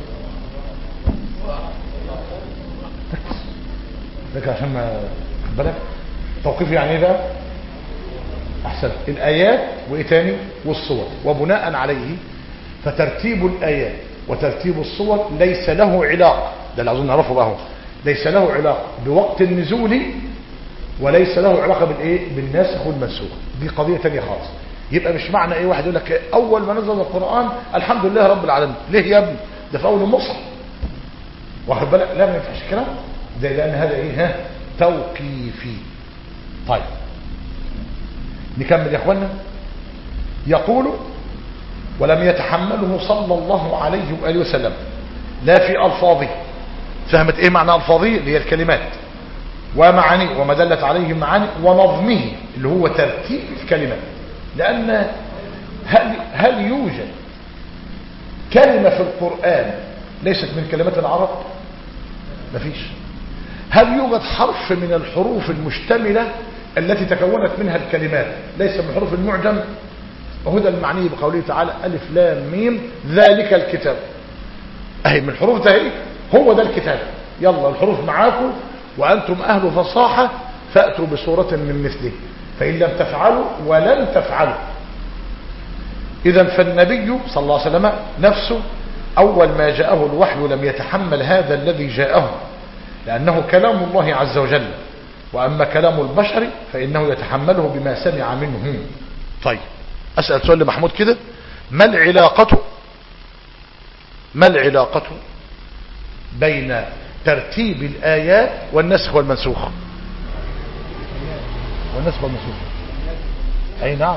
Speaker 1: لك عشان ما خد بالك، توقيفي يعني ايه بقى؟ احسن، الايات وايه تاني؟ والصور. وبناء عليه فترتيب الايات وترتيب الصور ليس له علاقه، ده اللي عاوزين نعرفه بقى، هو ليس له علاقه بوقت النزول، وليس له علاقه بالناسخ والمنسوخ، دي قضيه ثانيه خالص. يبقى مش معنى واحد يقول لك اول ما نزل القران الحمد لله رب العالمين، ليه يا ابني؟ ده في اول المصحف، واخد بالك؟ لا، ما ينفعش الكلام ده، لان هذا توقيفي. طيب نكمل يا اخوانا. يقول ولم يتحمله صلى الله عليه وآله وسلم لا في ألفاظه، فهمت ايه معنى ألفاظه؟ اللي هي الكلمات، ومعانيه وما دلت عليه معاني، ونظمه اللي هو ترتيب الكلمات. لأن هل يوجد كلمة في القرآن ليست من كلمات العرب؟ مفيش. هل يوجد حرف من الحروف المشتملة التي تكونت منها الكلمات ليس من حروف المعجم؟ وهذا المعني بقوله تعالى ألف لام ميم ذلك الكتاب، اهي من الحروف ده، هو ده الكتاب. يلا الحروف معاكم وأنتم أهل فصاحة فأتوا بسورة من مثله، فإن لم تفعلوا ولن تفعلوا. إذن فالنبي صلى الله عليه وسلم نفسه أول ما جاءه الوحي لم يتحمل هذا الذي جاءه، لأنه كلام الله عز وجل، وأما كلام البشر فإنه يتحمله بما سمع منه. طيب أسأل سؤال لمحمود كده، ما العلاقة بين ترتيب الآيات والنسخ والمنسوخ؟ أي نعم،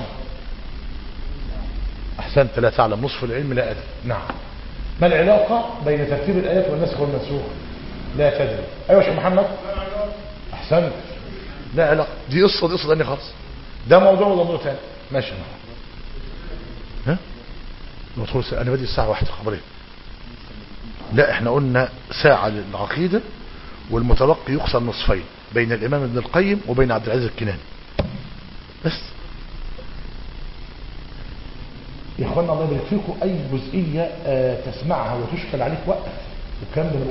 Speaker 1: أحسنت، لا تعلم نصف العلم لا أدري. نعم، ما العلاقة بين ترتيب الآيات والنسخ والمنسوخ؟ لا تدري. أيوة يا شيخ محمد، أحسنت، لا علاقة، دي قصة ثانية خالص، ده موضوع وده موضوع ثاني. ماشي. ها انا بدي الساعة 1 خبرين. لا احنا قلنا ساعة للعقيدة، والمتبقي يقسم نصفين بين الامام ابن القيم وبين عبد العزيز الكناني بس. يا اخوانا الله يبارك فيكم، اي جزئية تسمعها وتشكل عليك وقف، والكلام ده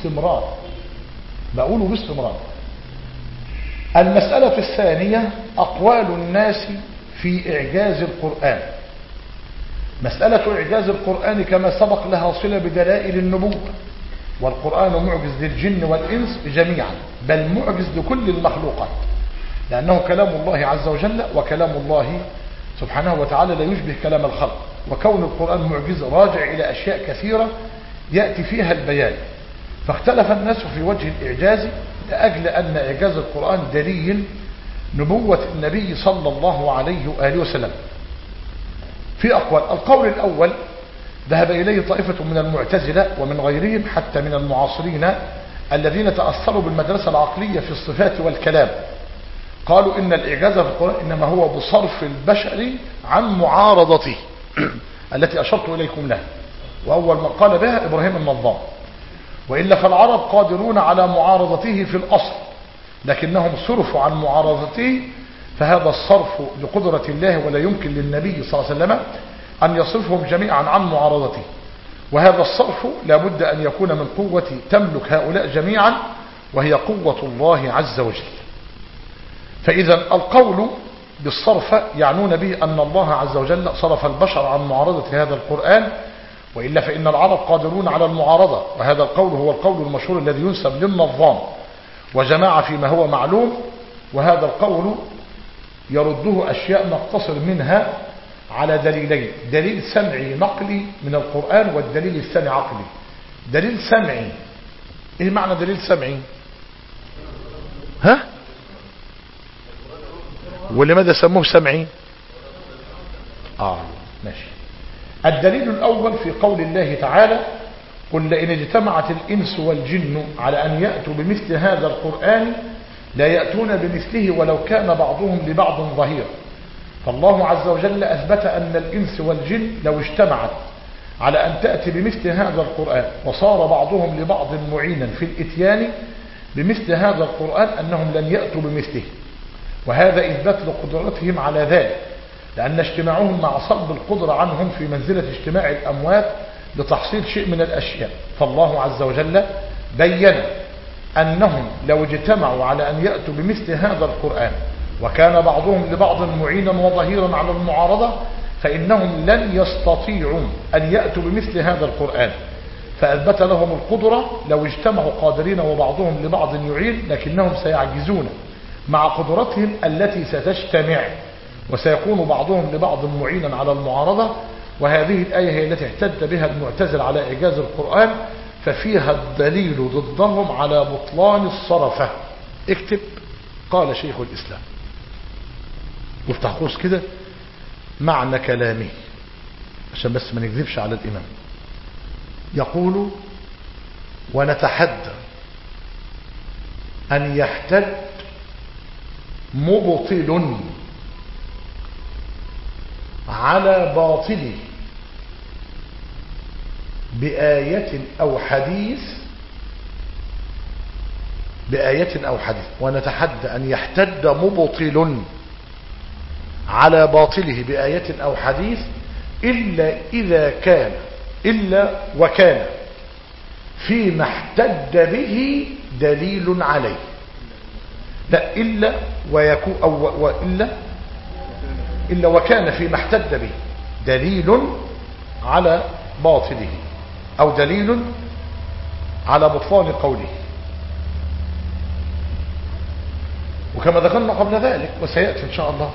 Speaker 1: بقوله باستمرار. المسألة الثانية أقوال الناس في إعجاز القرآن. مسألة إعجاز القرآن كما سبق لها صلة بدلائل النبوة، والقرآن معجز للجن والإنس جميعا، بل معجز لكل المخلوقات، لأنه كلام الله عز وجل، وكلام الله سبحانه وتعالى لا يشبه كلام الخلق. وكون القرآن معجز راجع إلى أشياء كثيرة يأتي فيها البيان، فاختلف الناس في وجه الإعجاز، لأجل أن إعجاز القرآن دليل نبوة النبي صلى الله عليه وآله وسلم. في أقوال، القول الأول ذهب إليه طائفة من المعتزلة ومن غيرهم حتى من المعاصرين الذين تأثروا بالمدرسة العقلية في الصفات والكلام. قالوا إن الإعجاز في القرآن إنما هو بصرف البشر عن معارضته التي أشرت إليكم لها، وأول من قال بها إبراهيم النظام. وإلا فالعرب قادرون على معارضته في الأصل، لكنهم صرفوا عن معارضته، فهذا الصرف لقدرة الله، ولا يمكن للنبي صلى الله عليه وسلم أن يصرفهم جميعا عن معارضته. وهذا الصرف لا بد أن يكون من قوة تملك هؤلاء جميعا، وهي قوة الله عز وجل. فإذا القول بالصرف يعنون به أن الله عز وجل صرف البشر عن معارضة هذا القرآن، وإلا فإن العرب قادرون على المعارضة، وهذا القول هو القول المشهور الذي ينسب للنظام وجماعة فيما هو معلوم. وهذا القول يرده أشياء نقتصر منها على دليلين: دليل سمعي نقلي من القرآن، والدليل الثاني عقلي. دليل سمعي، ايه معنى دليل سمعي؟ ها؟ ولماذا سموه سمعي؟ ماشي. الدليل الأول في قول الله تعالى: قل لئن اجتمعت الإنس والجن على أن يأتوا بمثل هذا القرآن لا يأتون بمثله ولو كان بعضهم لبعض ظهيرا. فالله عز وجل أثبت أن الإنس والجن لو اجتمعت على أن تأتي بمثل هذا القرآن وصار بعضهم لبعض معينا في الإتيان بمثل هذا القرآن أنهم لن يأتوا بمثله، وهذا إثبات لقدرتهم على ذلك، لأن اجتماعهم مع صلب القدرة عنهم في منزلة اجتماع الأموات لتحصيل شيء من الأشياء. فالله عز وجل بين أنهم لو اجتمعوا على أن يأتوا بمثل هذا القرآن وكان بعضهم لبعض معينا وظهيرا على المعارضة فإنهم لن يستطيعوا أن يأتوا بمثل هذا القرآن، فأثبت لهم القدرة لو اجتمعوا قادرين وبعضهم لبعض يعين، لكنهم سيعجزون مع قدرتهم التي ستجتمع، وسيكون بعضهم لبعض معينا على المعارضة. وهذه الآية هي التي احتج بها المعتزلة على إعجاز القرآن، ففيها الدليل ضدهم على بطلان الصرفة. اكتب: قال شيخ الإسلام، وافتح قوس كده معنى كلامه عشان بس ما نكذبش على الإمام. يقول: ونتحدى أن يحتج مبطل على باطله بآية أو حديث ونتحدى أن يحتج مبطل على باطله بآية أو حديث إلا وكان فيما احتج به دليل عليه. لا، إلا وكان فيما احتج به دليل على باطله أو دليل على بطلان قوله. وكما ذكرنا قبل ذلك وسيأتي إن شاء الله،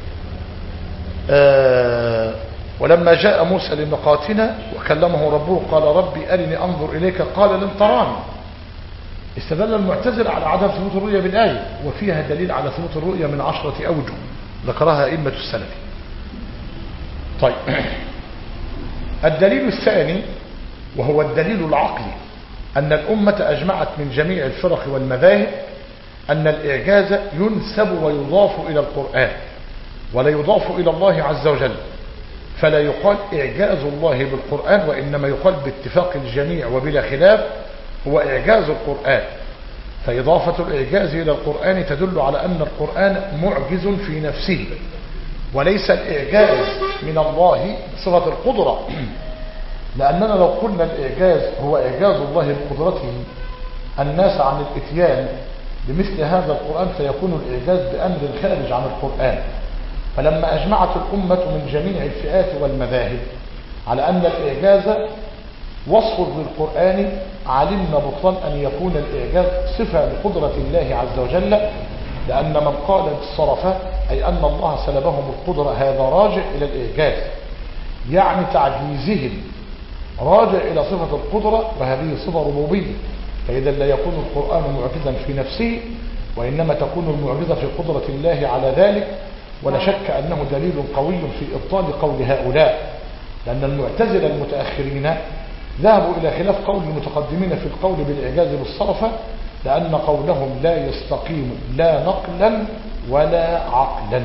Speaker 1: ولما جاء موسى لميقاتنا وكلمه ربه قال ربي أرني أنظر إليك قال لن تراني. استدل المعتزلة على عدم ثبوت الرؤية بالآية، وفيها دليل على ثبوت الرؤية من 10 أوجه ذكرها أئمة السلف. طيب، الدليل الثاني وهو الدليل العقلي أن الأمة أجمعت من جميع الفرق والمذاهب أن الإعجاز ينسب ويضاف إلى القرآن ولا يضاف إلى الله عز وجل، فلا يقال إعجاز الله بالقرآن، وإنما يقال باتفاق الجميع وبلا خلاف هو إعجاز القرآن. فإضافة الإعجاز إلى القرآن تدل على أن القرآن معجز في نفسه، وليس الإعجاز من الله بصفة القدرة، لأننا لو قلنا الإعجاز هو إعجاز الله بقدرته الناس عن الإتيان بمثل هذا القرآن فيكون الإعجاز بأمر خارج عن القرآن. فلما أجمعت الأمة من جميع الفئات والمذاهب على أن الإعجاز وصف للقرآن، علمنا بطلان أن يكون الإعجاز صفة لقدرة الله عز وجل، لأن من قال بالصرفة أي أن الله سلبهم القدرة هذا راجع إلى الإعجاز، يعني تعجيزهم راجع إلى صفة القدرة، وهذه صفة ربوبية. فإذا لا يكون القرآن معجزا في نفسه، وإنما تكون المعجزة في قدرة الله على ذلك. ولا شك أنه دليل قوي في إبطال قول هؤلاء، لأن المعتزلة المتأخرين ذهبوا إلى خلاف قول المتقدمين في القول بالإعجاز بالصرفة، لأن قولهم لا يستقيم لا نقلا ولا عقلا.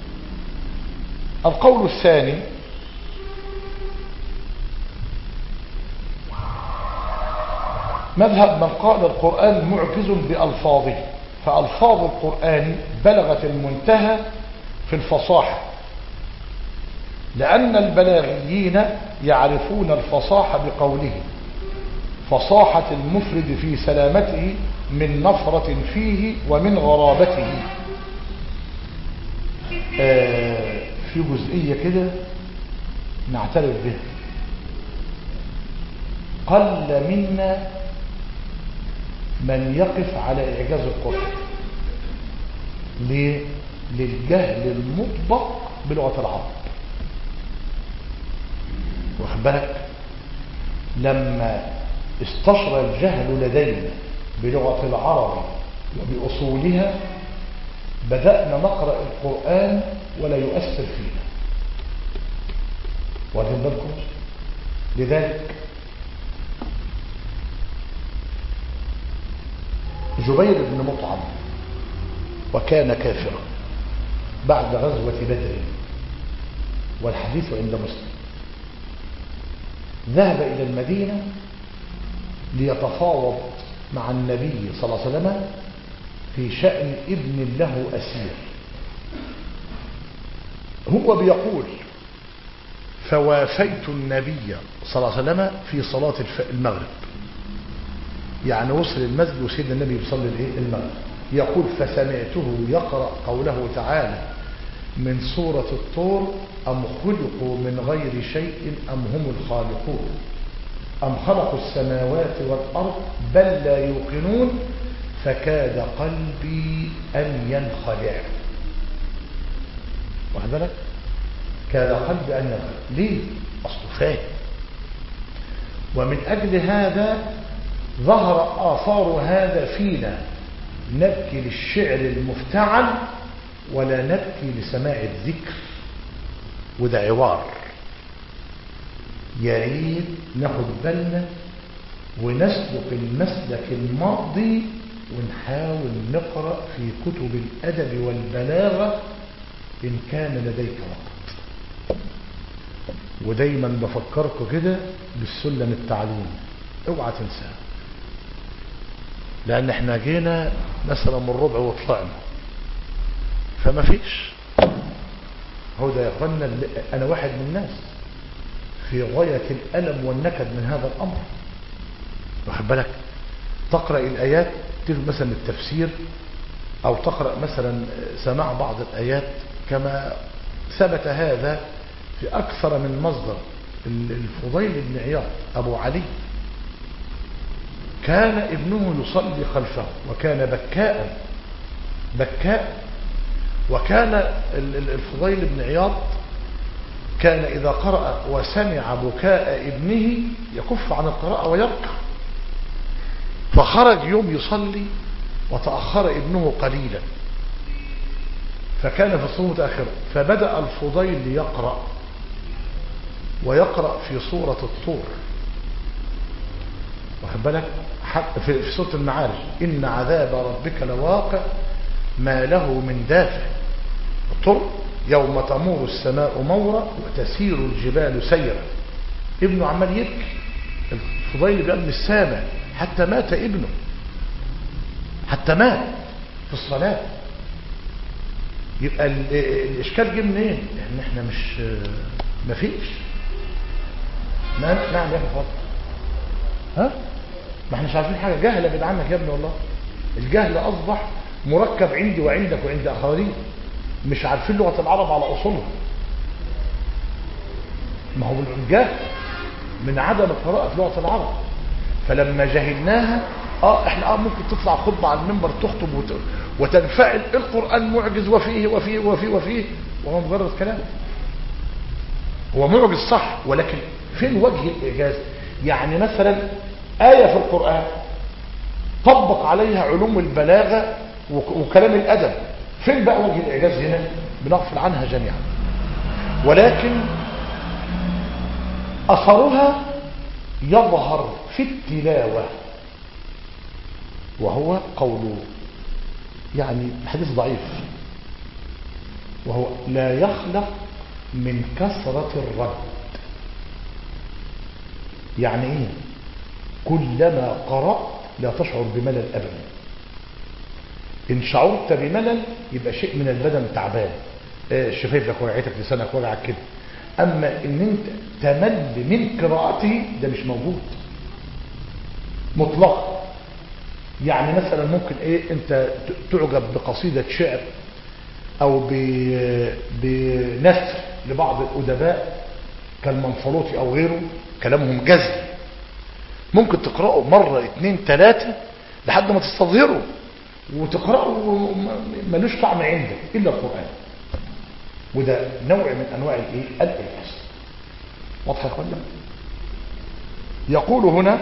Speaker 1: القول الثاني مذهب من قال القرآن معجز بألفاظه، فألفاظ القرآن بلغت المنتهى في الفصاحة، لأن البلاغيين يعرفون الفصاحة بقوله فصاحة المفرد في سلامته من نفرة فيه ومن غرابته. في جزئية كده نعترف بها. قل منا من يقف على إعجاز القرآن. ليه؟ للجهل المطبق بلغة العرب. واخد بالك؟ لما استشرى الجهل لدينا بلغة العرب وبأصولها بدأنا نقرأ القرآن ولا يؤثر فينا. واخدين بالكم؟ لذلك جبير بن مطعم وكان كافرا بعد غزوة بدر، والحديث عند مسلم، ذهب إلى المدينة ليتفاوض مع النبي صلى الله عليه وسلم في شأن ابن له أسير. هو بيقول فوافيت النبي صلى الله عليه وسلم في صلاة المغرب، يعني وصل المسجد وسيدنا النبي بيصلي المغرب. يقول فسمعته يقرأ قوله تعالى من سورة الطور أم خلقوا من غير شيء أم هم الخالقون أم خلقوا السماوات والأرض بل لا يوقنون فكاد قلبي أن ينخدع. واخد بالك؟ كاد قلبي أن ينخدع. ليه؟ أصله فاهم. ومن أجل هذا ظهر آثار هذا فينا، نبكي للشعر المفتعل ولا نبكي لسماع الذكر، وده عوار. يا ريت ناخد بالنا ونسلك المسلك الماضي ونحاول نقرأ في كتب الأدب والبلاغة إن كان لديك وقت. ودايما بفكركم كده بالسلم التعليمي، اوعى تنساه، لأن احنا جينا مثلا من ربع وطلعنا، فما فيش. هو ده يا اخوانا، انا واحد من الناس في غاية الألم والنكد من هذا الأمر. واخد بالك؟ تقرأ الآيات تجد مثلا التفسير، أو تقرأ مثلا سماع بعض الآيات كما ثبت هذا في أكثر من مصدر. الفضيل بن عياض أبو علي كان ابنه يصلي خلفه وكان بكاء. وكان الفضيل بن عياض كان إذا قرأ وسمع بكاء ابنه يكف عن القراءة ويركع. فخرج يوم يصلي وتأخر ابنه قليلا، فكان في الصلاة متأخرا، فبدأ الفضيل يقرأ في سورة الطور. واخد بالك؟ في سورة المعارج إن عذاب ربك لواقع ما له من دافع. الطور يوم تمور السماء مورا وتسير الجبال سيرا. ابنه عمال يبكي، الفضيل بن السامع، حتى مات ابنه، حتى مات في الصلاة. يبقى الإشكال جه منين؟ لأن احنا مفيش. نعم يا فضل، ها؟ ما احنا مش عارفين حاجة. جهل بعيد عنك يا ابني، والله الجهل أصبح مركب عندي وعندك وعند آخرين، مش عارفين لغة العرب على أصولها. ما هو الجهل من عدم القراءة في لغة العرب. فلما جهلناها احنا ممكن تطلع خطبة على المنبر تخطب وتنفعل القرآن معجز وفيه وفيه وفيه وفيه، وهو مجرد كلام. هو معجز صح، ولكن فين وجه الإعجاز؟ يعني مثلا آية في القرآن طبق عليها علوم البلاغة وكلام الأدب، فين بقى وجه الإعجاز هنا؟ بنغفل عنها جميعا. ولكن أثرها يظهر في التلاوة، وهو قوله يعني حديث ضعيف، وهو لا يخلق من كثرة الرد. يعني ايه؟ كلما قرأت لا تشعر بملل أبدا. إن شعرت بملل يبقى شيء من البدن تعبان، شفايفك وجعتك، لسانك وجعك كده. أما إن أنت تمل من قراءته ده مش موجود أو بنثر لبعض الأدباء كالمنفلوطي أو غيره، كلامهم جزل، ممكن تقرأه مرة 2 3 لحد ما تستظهره وتقرأه ملوش طعم عندك إلا القرآن. وده نوع من أنواع الإلحاس. واضح يا أخوانا؟ يقول هنا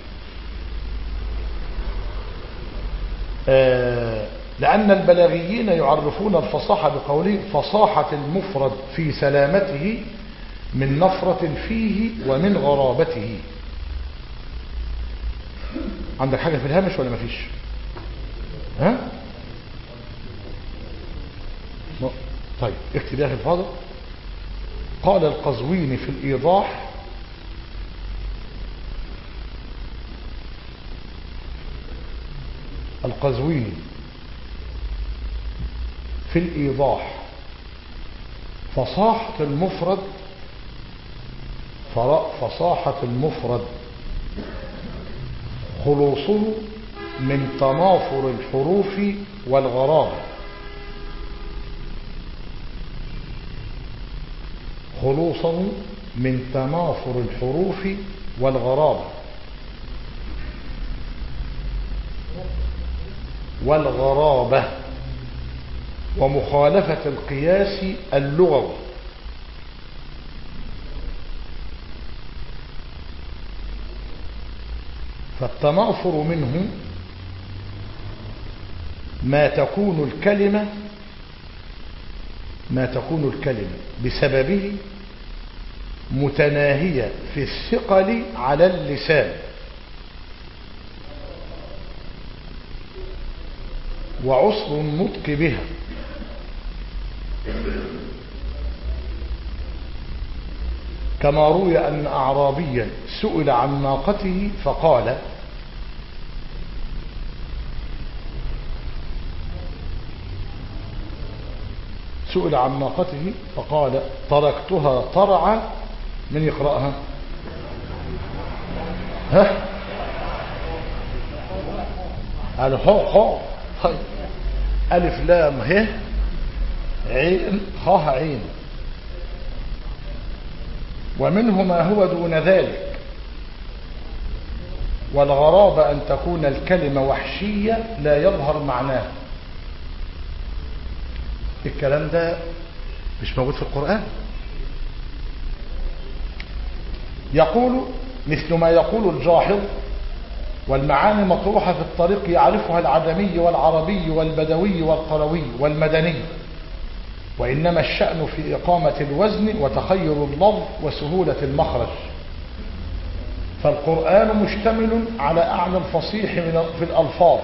Speaker 1: لأن البلاغيين يعرفون الفصاحة بقوله فصاحة المفرد في سلامته من نفرة فيه ومن غرابته. عندك حاجة في الهامش ولا مفيش؟ ها؟ طيب اكتب يا أخي الفاضل. قال القزويني في الإيضاح القزويني في الإيضاح فصاحة المفرد خلوصه من تنافر الحروف والغرابة. خلوصه من تنافر الحروف والغرابة ومخالفة القياس اللغوي. فالتنافر منه ما تكون الكلمة بسببه متناهية في الثقل على اللسان وعسر النطق بها، كما روي أن أعرابيا سئل عن ناقته فقال تركتها ترعى. من يقرأها؟ ها؟ الحاء ألف لام ه عين خاء عين. ومنه ما هو دون ذلك. والغرابة أن تكون الكلمة وحشية لا يظهر معناها. الكلام ده مش موجود في القرآن. يقول مثل ما يقول الجاحظ والمعاني مطروحة في الطريق يعرفها العدمي والعربي والبدوي والقروي والمدني، وإنما الشأن في إقامة الوزن وتخير اللفظ وسهولة المخرج. فالقرآن مشتمل على أعلى الفصيح في الألفاظ.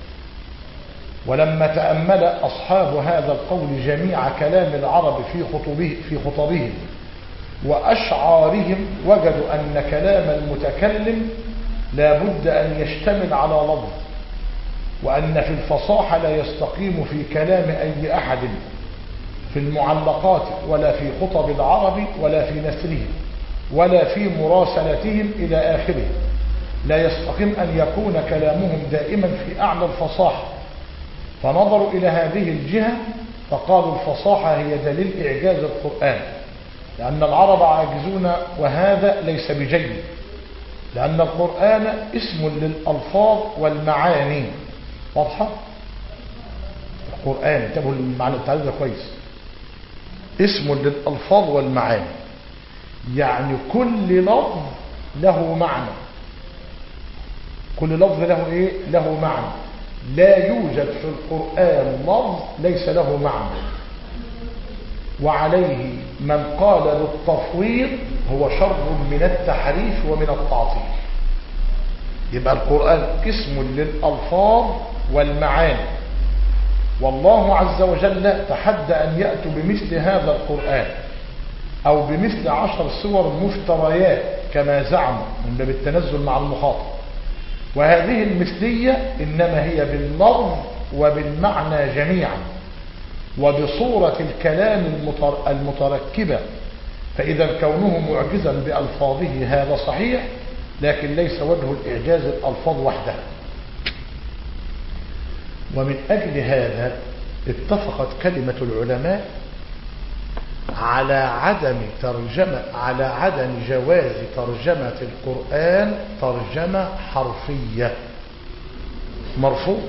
Speaker 1: ولما تأمل أصحاب هذا القول جميع كلام العرب في خطبهم وأشعارهم وجدوا أن كلام المتكلم لا بد أن يشتمل على لفظ، وأن في الفصاحة لا يستقيم في كلام أي أحد في المعلقات ولا في خطب العرب ولا في نثرهم ولا في مراسلتهم إلى آخره. لا يستقيم أن يكون كلامهم دائما في أعلى الفصاحة. فنظروا إلى هذه الجهة فقالوا الفصاحة هي دليل إعجاز القرآن، لأن العرب عاجزون وهذا ليس بجيد، لأن القرآن اسم للألفاظ والمعاني. واضحة؟ القرآن انتبهوا للمعنى التعريف ده كويس. اسم للألفاظ والمعاني، يعني كل لفظ له معنى. كل لفظ له له معنى. لا يوجد في القرآن لفظ ليس له معنى. وعليه من قال بالتفويض هو شر من التحريف ومن التعطيل. يبقى القرآن اسم للألفاظ والمعاني، والله عز وجل تحدى أن يأتوا بمثل هذا القرآن أو بمثل 10 سور مفتريات كما زعموا من باب التنزل مع المخاطب. وهذه المثلية إنما هي باللفظ وبالمعنى جميعا وبصورة الكلام المتركبة. فإذا كونه معجزا بألفاظه هذا صحيح، لكن ليس وجه الإعجاز الألفاظ وحدها. ومن أجل هذا اتفقت كلمة العلماء على عدم جواز ترجمة القرآن ترجمة حرفية، مرفوض.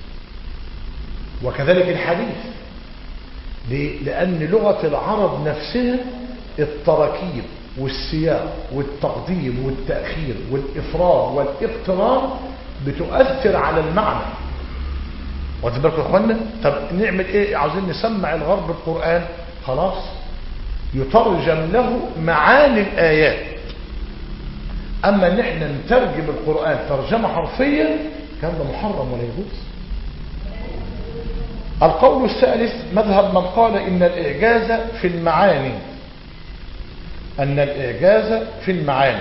Speaker 1: وكذلك الحديث. ليه؟ لأن لغة العرب نفسها التراكيب والسياق والتقديم والتأخير والإفراد والاقتران بتؤثر على المعنى. واخد بالكم يا اخوانا؟ طب نعمل ايه؟ عاوزين نسمع الغرب القرآن، خلاص يترجم له معاني الآيات. أما ان احنا نترجم القرآن ترجمة حرفية كان ده محرم ولا يجوز. القول الثالث مذهب من قال إن الإعجاز في المعاني،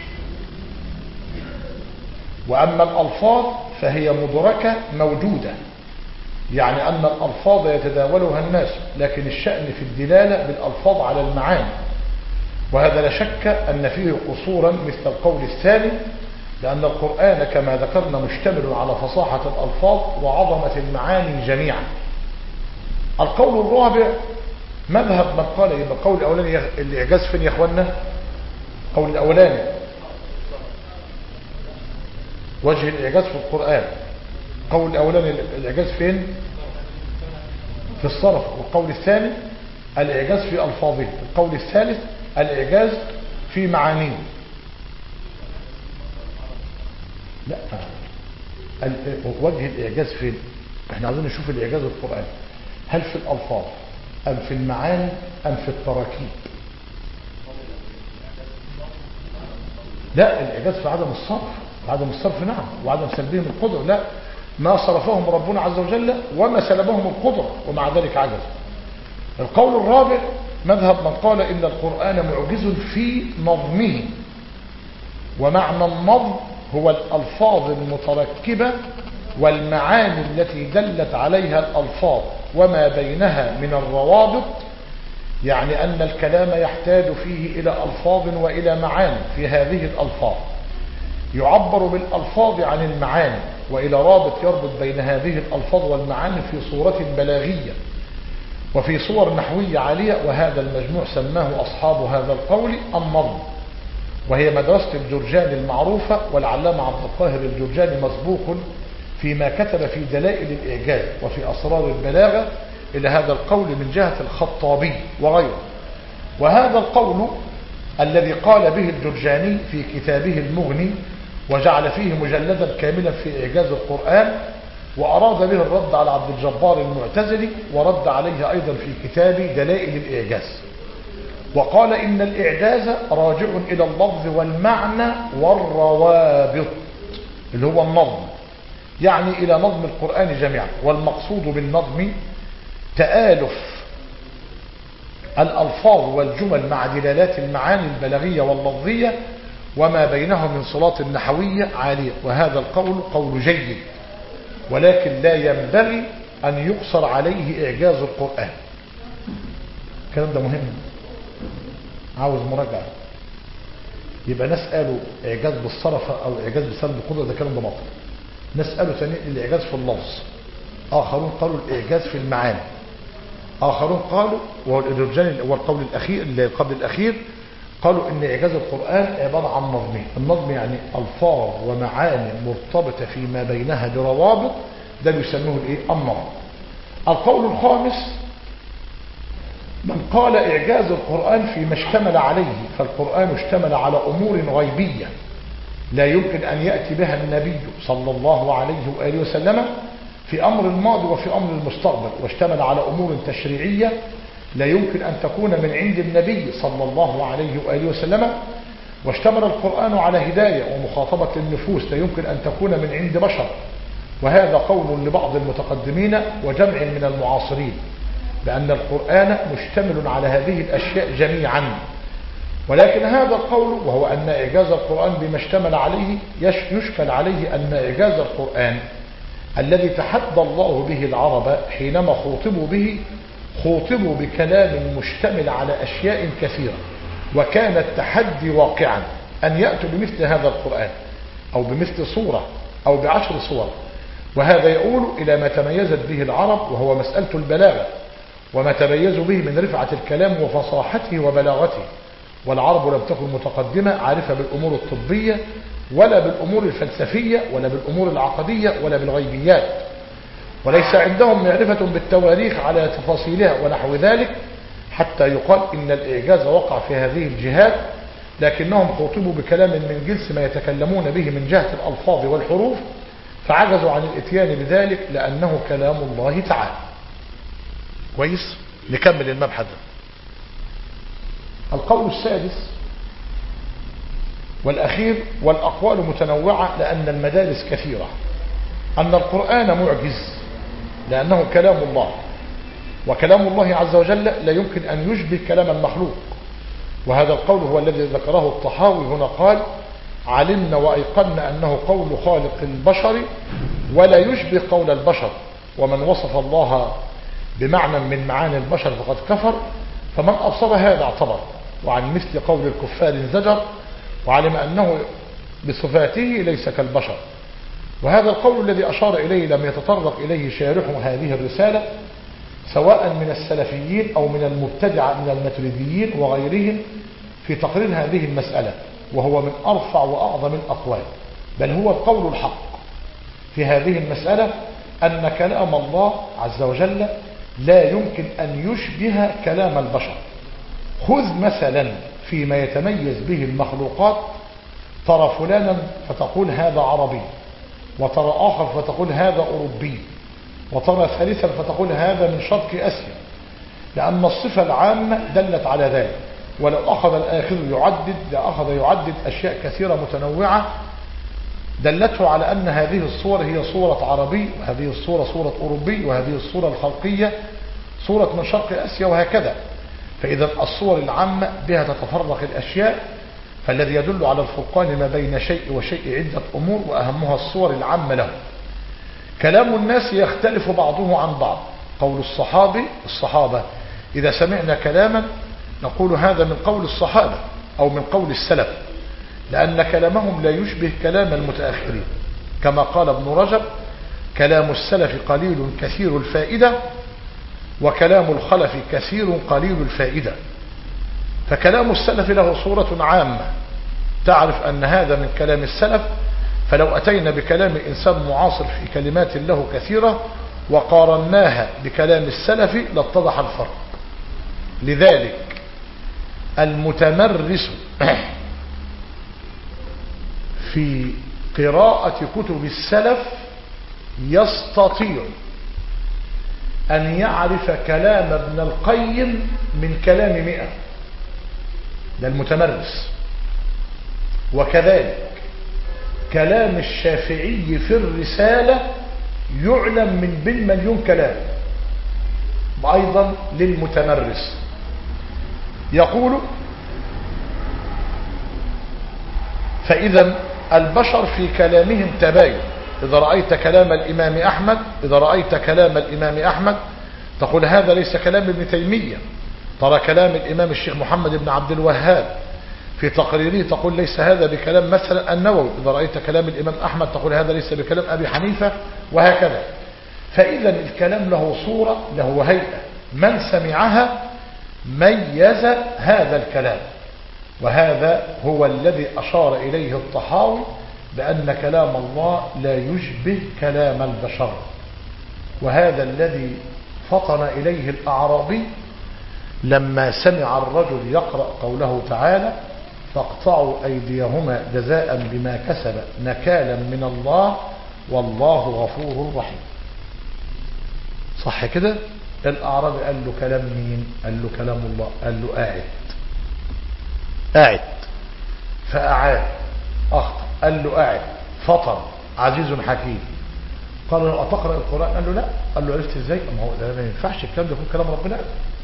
Speaker 1: وأما الألفاظ فهي مدركة موجودة، يعني أن الألفاظ يتداولها الناس، لكن الشأن في الدلالة بالألفاظ على المعاني. وهذا لا شك أن فيه قصورا مثل القول الثاني، لأن القرآن كما ذكرنا مشتمل على فصاحة الألفاظ وعظمة المعاني جميعا. القول الرابع مذهب من قال يبقى القول الأولاني الإعجاز فين يا أخوانا؟ القول الأولاني وجه الإعجاز في القرآن. القول الأولاني الإعجاز فين؟ في الصرف. والقول الثاني الإعجاز في ألفاظه. القول الثالث الإعجاز في معانيه. لا، وجه الإعجاز فين؟ احنا عايزين نشوف الإعجاز القرآن هل في الألفاظ أم في المعاني أم في التراكيب. لا، الإعجاز في عدم الصرف، نعم، وعدم سلبهم القدرة. لا، ما صرفهم ربنا عز وجل وما سلبهم القدرة ومع ذلك عجز. القول الرابع مذهب من قال إن القرآن معجز في نظمه، ومعنى النظم هو الألفاظ المتركبة والمعاني التي دلت عليها الألفاظ وما بينها من الروابط، يعني أن الكلام يحتاج فيه إلى ألفاظ وإلى معاني. في هذه الألفاظ يعبر بالألفاظ عن المعاني وإلى رابط يربط بين هذه الألفاظ والمعاني في صورة بلاغية وفي صور نحوية عالية. وهذا المجموع سماه أصحاب هذا القول النظم، وهي مدرسة الجرجاني المعروفة. والعلامة عبد القاهر الجرجاني مسبوق فيما كتب في دلائل الإعجاز وفي أسرار البلاغة إلى هذا القول من جهة الخطابي وغيره. وهذا القول الذي قال به الجرجاني في كتابه المغني وجعل فيه مجلدا كاملا في إعجاز القرآن، وأراد به الرد على عبد الجبار المعتزلي، ورد عليه أيضا في كتاب دلائل الإعجاز. وقال إن الإعجاز راجع إلى اللفظ والمعنى والروابط اللي هو النظم، يعني إلى نظم القرآن جميعا. والمقصود بالنظم تآلف الألفاظ والجمل مع دلالات المعاني البلاغية واللفظية وما بينهم من صلات نحوية عالية. وهذا القول قول جيد، ولكن لا ينبغي أن يقصر عليه إعجاز القرآن. الكلام ده مهم، عاوز مراجعة. يبقى ناس قالوا إعجاز بالصرف أو إعجاز بسلب القدرة، ده كلام ده باطل. ناس قالوا ثانيا الإعجاز في اللفظ، آخرون قالوا الإعجاز في المعاني، آخرون قالوا والجرجاني والقول الأخير اللي قبل الأخير قالوا إن إعجاز القرآن عبارة عن نظمين. النظم يعني ألفاظ ومعاني مرتبطة فيما بينها بروابط، ده يسموه النظم. القول الخامس من قال إعجاز القرآن فيما اشتمل عليه، فالقرآن اشتمل على أمور غيبية لا يمكن أن يأتي بها النبي صلى الله عليه وآله وسلم في أمر الماضي وفي أمر المستقبل، واشتمل على أمور تشريعية لا يمكن أن تكون من عند النبي صلى الله عليه وآله وسلم، واشتمل القرآن على هداية ومخاطبة النفوس لا يمكن أن تكون من عند بشر. وهذا قول لبعض المتقدمين وجمع من المعاصرين بأن القرآن مشتمل على هذه الأشياء جميعا. ولكن هذا القول وهو أن إعجاز القرآن بما اشتمل عليه يشكل عليه أن إعجاز القرآن الذي تحدى الله به العرب حينما خوطبوا بكلام مشتمل على أشياء كثيرة، وكان التحدي واقعا أن يأتوا بمثل هذا القرآن أو بمثل صورة أو ب10 صور وهذا يؤول إلى ما تميزت به العرب، وهو مسألة البلاغة، وما تميزوا به من رفعة الكلام وفصاحته وبلاغته. والعرب لم تكن متقدمة عارفة بالأمور الطبية ولا بالأمور الفلسفية ولا بالأمور العقدية ولا بالغيبيات، وليس عندهم معرفة بالتواريخ على تفاصيلها ونحو ذلك، حتى يقال إن الإعجاز وقع في هذه الجهات، لكنهم خاطبوا بكلام من جنس ما يتكلمون به من جهة الألفاظ والحروف، فعجزوا عن الاتيان بذلك لأنه كلام الله تعالى. كويس؟ نكمل المبحث ده. القول السادس والأخير، والأقوال متنوعة لأن المدارس كثيرة، أن القرآن معجز لأنه كلام الله، وكلام الله عز وجل لا يمكن أن يشبه كلام المخلوق. وهذا القول هو الذي ذكره الطحاوي هنا، قال: علمنا وأيقنا أنه قول خالق البشر ولا يشبه قول البشر، ومن وصف الله بمعنى من معاني البشر فقد كفر، فمن أبصر هذا اعتبر، وعن مثل قول الكفار زجر، وعلم أنه بصفاته ليس كالبشر. وهذا القول الذي أشار إليه لم يتطرق إليه شارح هذه الرسالة، سواء من السلفيين أو من المبتدعة من الماتريديين وغيرهم، في تقرير هذه المسألة، وهو من أرفع وأعظم الأقوال، بل هو القول الحق في هذه المسألة، أن كلام الله عز وجل لا يمكن أن يشبه كلام البشر. خذ مثلا فيما يتميز به المخلوقات، ترى فلانا فتقول هذا عربي، وترى آخر فتقول هذا أوروبي، وترى ثالثا فتقول هذا من شرق آسيا، لأن الصفة العامة دلت على ذلك. ولو أخذ الآخر يعدد لأخذ يعدد أشياء كثيرة متنوعة دلته على أن هذه الصور هي صورة عربي، وهذه الصورة صورة أوروبي، وهذه الصورة الخلقية صورة من شرق آسيا، وهكذا. فإذا الصور العامة بها تتفرق الأشياء، فالذي يدل على الفرقان ما بين شيء وشيء عدة أمور، وأهمها الصور العامة له. كلام الناس يختلف بعضه عن بعض. قول الصحابة إذا سمعنا كلاما نقول هذا من قول الصحابة أو من قول السلف، لأن كلامهم لا يشبه كلام المتأخرين، كما قال ابن رجب: كلام السلف قليل كثير الفائدة، وكلام الخلف كثير قليل الفائدة. فكلام السلف له صورة عامة تعرف أن هذا من كلام السلف، فلو أتينا بكلام إنسان معاصر في كلمات له كثيرة وقارناها بكلام السلف لاتضح الفرق. لذلك المتمرس في قراءة كتب السلف يستطيع أن يعرف كلام ابن القيم من كلام 100، ده المتمرس. وكذلك كلام الشافعي في الرسالة يعلم من بين مليون كلام، أيضا للمتمرس. يقول: فإذا البشر في كلامهم تباين. إذا رأيت كلام الإمام أحمد تقول هذا ليس كلام ابن تيمية. ترى كلام الإمام الشيخ محمد بن عبد الوهاب في تقريره تقول ليس هذا بكلام مثلا النووي. إذا رأيت كلام الإمام أحمد تقول هذا ليس بكلام أبي حنيفة، وهكذا. فإذا الكلام له صورة، له هيئة، من سمعها ميز هذا الكلام. وهذا هو الذي أشار إليه الطحاوي بأن كلام الله لا يشبه كلام البشر. وهذا الذي فطن إليه الأعرابي لما سمع الرجل يقرأ قوله تعالى: فاقطعوا أيديهما جزاء بما كسب نكالا من الله والله غفور رحيم. صح كده؟ الأعرابي قال له كلام مين؟ قال له كلام الله. قال له قاعد فأعاد، أخطأ. قال له قاعد، فطن، عزيز حكيم. قال له أتقرأ القرآن؟ قال له لا. قال له عرفت ازاي؟ ما هو ده ما ينفعش الكلام ده يكون كلام ربنا.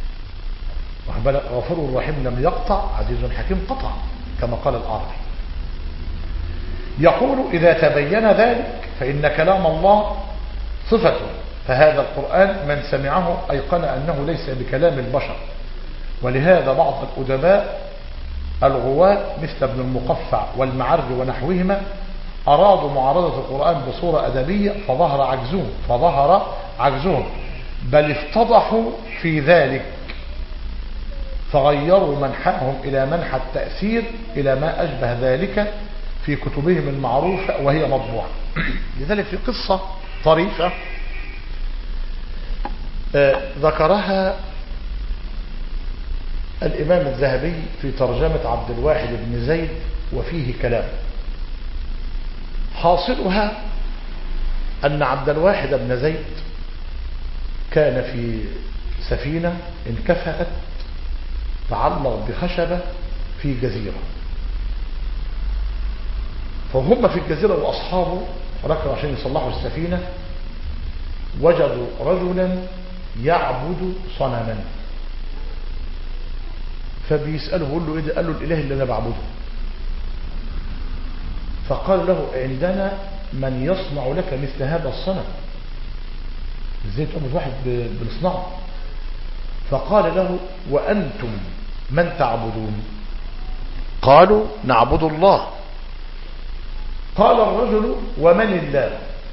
Speaker 1: غفور رحيم لم يقطع، عزيز حكيم قطع، كما قال الأعرابي. يقول: إذا تبين ذلك فإن كلام الله صفته، فهذا القرآن من سمعه أيقن أنه ليس بكلام البشر. ولهذا بعض الأدباء الغواة مثل ابن المقفع والمعر ونحوهما أرادوا معارضة القرآن بصورة أدبية فظهر عجزهم بل افتضحوا في ذلك، فغيروا منحهم إلى منحى التأثير إلى ما أشبه ذلك في كتبهم المعروفة وهي مطبوعة. لذلك في قصة طريفة ذكرها الإمام الذهبي في ترجمة عبد الواحد بن زيد وفيه كلام. حاصلها أن عبد الواحد بن زيد كان في سفينة انكفأت تعلق بخشبة في جزيرة، فهم في الجزيرة وأصحابه ركبوا عشان يصلحوا السفينة، وجدوا رجلا يعبد صنما، فبيسأله بيقول له إيه ده؟ قال له الإله اللي أنا بعبده. فقال له عندنا من يصنع لك مثل هذا الصنم، ازاي تعبد واحد بنصنعه؟ فقال له وأنتم من تعبدون؟ قالوا نعبد الله. قال الرجل ومن الله؟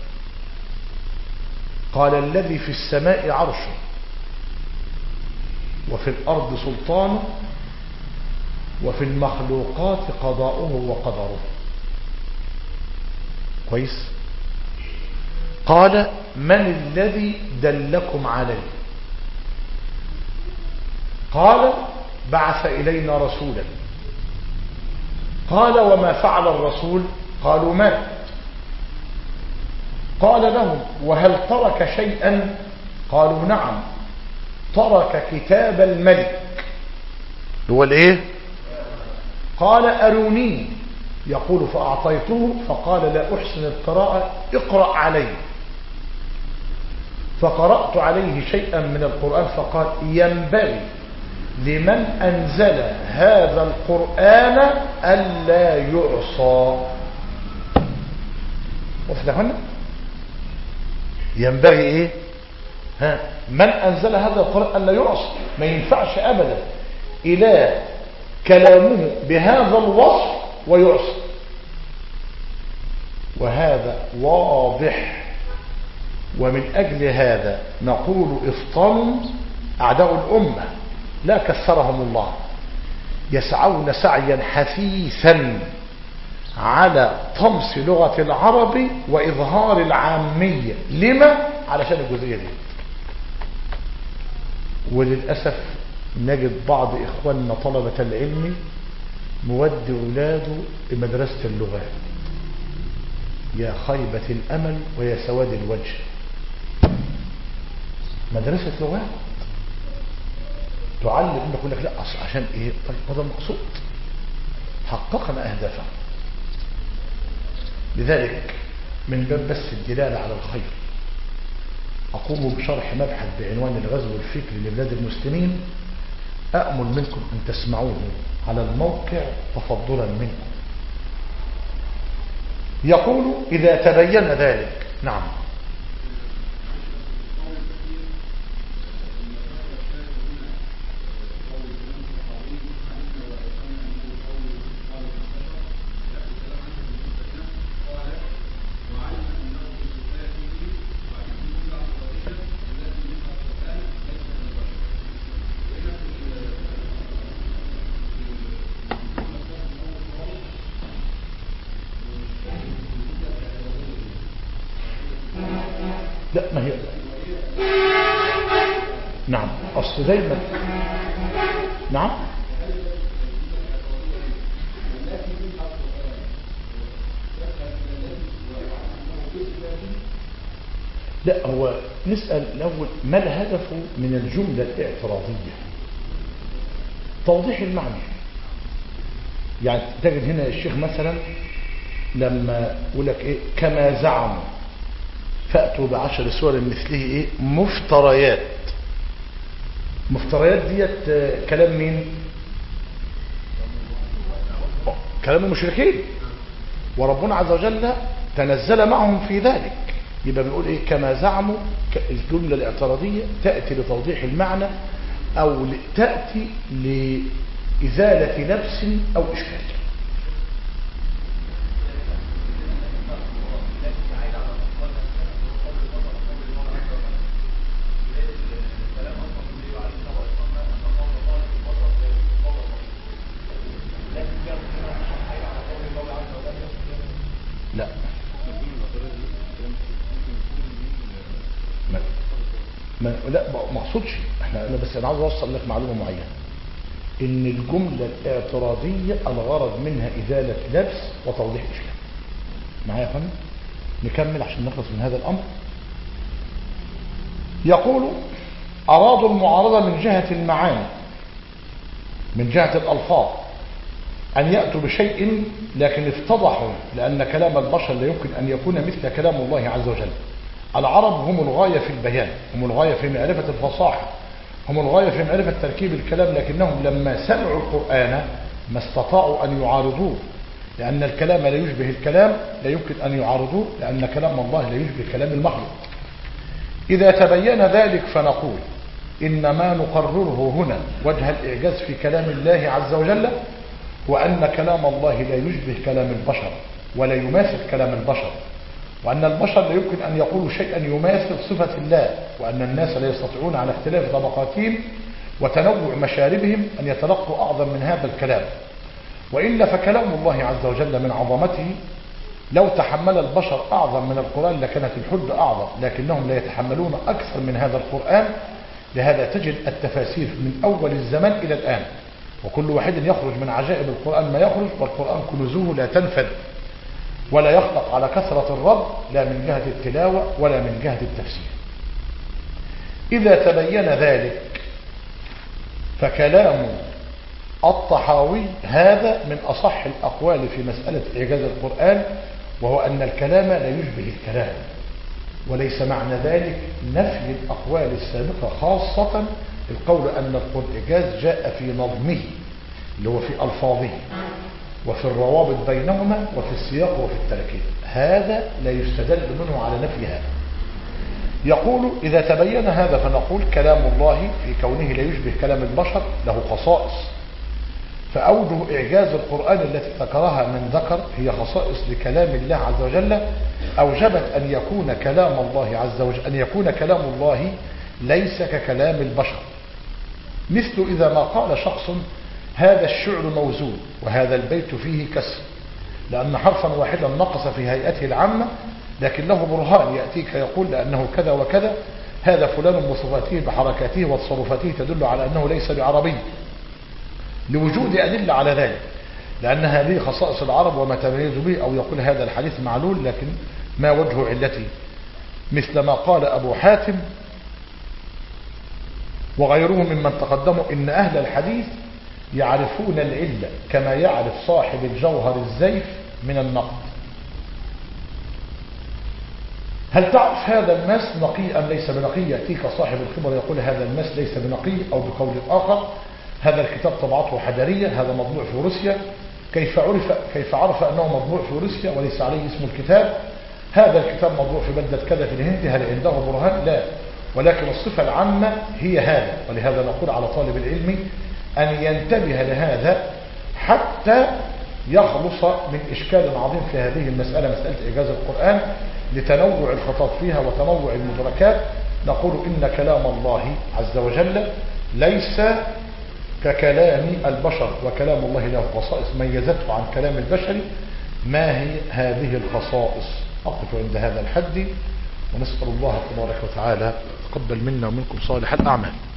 Speaker 1: قال الذي في السماء عرشه وفي الأرض سلطانه وفي المخلوقات قضاؤه وقدره. كويس. قال من الذي دلكم عليه؟ قال بعث إلينا رسولا. قال وما فعل الرسول؟ قالوا مات. قال لهم وهل ترك شيئا؟ قالوا نعم، ترك كتاب الملك. هو الايه؟ قال أروني. يقول فأعطيته فقال لا أحسن القراءة، اقرأ علي. فقرأت عليه شيئا من القرآن فقال ينبغي لمن أنزل هذا القرآن ألا يعصى. وفلهن ينبغي ايه؟ من أنزل هذا القرآن ألا يعصى، ما ينفعش أبدا إلى كلامه بهذا الوصف ويعصى. وهذا واضح، ومن أجل هذا نقول افطنوا أعداء الأمة لا كسرهم الله، يسعون سعيا حثيثا على طمس لغة العرب وإظهار العامية. لما؟ علشان الجزئية دي. وللأسف نجد بعض إخواننا طلبة العلم مودي أولاده لمدرسة اللغات، يا خيبة الأمل ويا سواد الوجه. مدرسة لغات تعلم انك يقول لك لا عشان ايه؟ طيب هذا المقصود، حققنا اهدافنا. لذلك من باب بس الدلالة على الخير اقوم بشرح مبحث بعنوان الغزو الفكري لبلاد المسلمين، أأمل منكم أن تسمعوه على الموقع تفضلا منكم. يقول إذا تبين ذلك. نعم. لا ما هي نعم أصل دايما نعم لا هو نسأل الأول ما الهدف من الجملة الاعتراضية؟ توضيح المعنى. يعني تجد هنا الشيخ مثلا لما يقول لك ايه كما زعموا فأتوا ب10 سور مثله ايه مفتريات. مفتريات ديت كلام مين؟ كلام المشركين، وربنا عز وجل تنزل معهم في ذلك. يبقى بنقول ايه كما زعموا. الجملة الاعتراضية تأتي لتوضيح المعنى او تأتي لإزالة لبس او اشكال. لا ما اقصدش، انا بس انا عاوز اوصل لك معلومه معينه، ان الجمله الاعتراضيه الغرض منها ازاله لبس وتوضيح اشكال. معايا يا فندم؟ نكمل عشان نخلص من هذا الامر. يقول ارادوا المعارضه من جهه المعاني، من جهه الالفاظ، ان ياتوا بشيء، لكن افتضحوا لان كلام البشر لا يمكن ان يكون مثل كلام الله عز وجل. العرب هم الغاية في البيان، هم الغاية في معرفة الفصاحة، هم الغاية في معرفة تركيب الكلام، لكنهم لما سمعوا القرآن ما استطاعوا أن يعارضوه، لأن الكلام لا يشبه الكلام، لا يمكن أن يعارضوه، لأن كلام الله لا يشبه كلام المخلوق. إذا تبين ذلك فنقول إن ما نقرره هنا وجه الإعجاز في كلام الله عز وجل، وأن كلام الله لا يشبه كلام البشر ولا يماثل كلام البشر، وأن البشر لا يمكن أن يقولوا شيئا يماثل صفة الله، وأن الناس لا يستطيعون على اختلاف طبقاتهم وتنوع مشاربهم أن يتلقوا أعظم من هذا الكلام. وإلا فكلام الله عز وجل من عظمته لو تحمل البشر أعظم من القرآن لكانت الحد أعظم، لكنهم لا يتحملون أكثر من هذا القرآن. لهذا تجد التفاسير من أول الزمان إلى الآن، وكل واحد يخرج من عجائب القرآن ما يخرج، والقرآن كنوزه لا تنفذ ولا يخلق على كثرة الرد، لا من جهة التلاوة ولا من جهة التفسير. إذا تبين ذلك فكلام الطحاوي هذا من أصح الأقوال في مسألة إعجاز القرآن، وهو أن الكلام لا يشبه الكلام، وليس معنى ذلك نفي الأقوال السابقة، خاصة القول أن الإعجاز جاء في نظمه اللي هو في ألفاظه وفي الروابط بينهما وفي السياق وفي التركيب، هذا لا يستدل منه على نفي هذا. يقول إذا تبين هذا فنقول كلام الله في كونه لا يشبه كلام البشر له خصائص، فأوجه إعجاز القرآن التي ذكرها من ذكر هي خصائص لكلام الله عز وجل، أوجبت أن يكون كلام الله عز وجل، أن يكون كلام الله ليس ككلام البشر. مثل إذا ما قال شخص هذا الشعر موزون وهذا البيت فيه كسر، لأن حرفا واحدا نقص في هيئته العامة، لكن له برهان يأتيك يقول لأنه كذا وكذا، هذا فلان بصفاته بحركاته وتصرفاته تدل على أنه ليس بعربي، لوجود أدلة على ذلك، لأن هذه خصائص العرب وما تميز به. أو يقول هذا الحديث معلول لكن ما وجه علته، مثل ما قال أبو حاتم وغيره ممن تقدموا إن أهل الحديث يعرفون العلة كما يعرف صاحب الجوهر الزيف من النقد. هل تعرف هذا الماس نقي أم ليس بنقي؟ يأتيك صاحب الخبر يقول هذا الماس ليس بنقي، أو بقول آخر هذا الكتاب طبعته حجرية، هذا مطبوع في روسيا، كيف عرف أنه مطبوع في روسيا وليس عليه اسم الكتاب؟ هذا الكتاب مطبوع في بلدة كذا في الهند، هل عنده برهان؟ لا، ولكن الصفة العامة هي هذا. ولهذا نقول على طالب العلم أن ينتبه لهذا حتى يخلص من إشكال عظيم في هذه المسألة، مسألة إعجاز القرآن، لتنوع الخطاب فيها وتنوع المدركات. نقول إن كلام الله عز وجل ليس ككلام البشر، وكلام الله له خصائص ميزته عن كلام البشر. ما هي هذه الخصائص؟ أقف عند هذا الحد، ونسأل الله تبارك وتعالى تقبل منا ومنكم صالح الأعمال.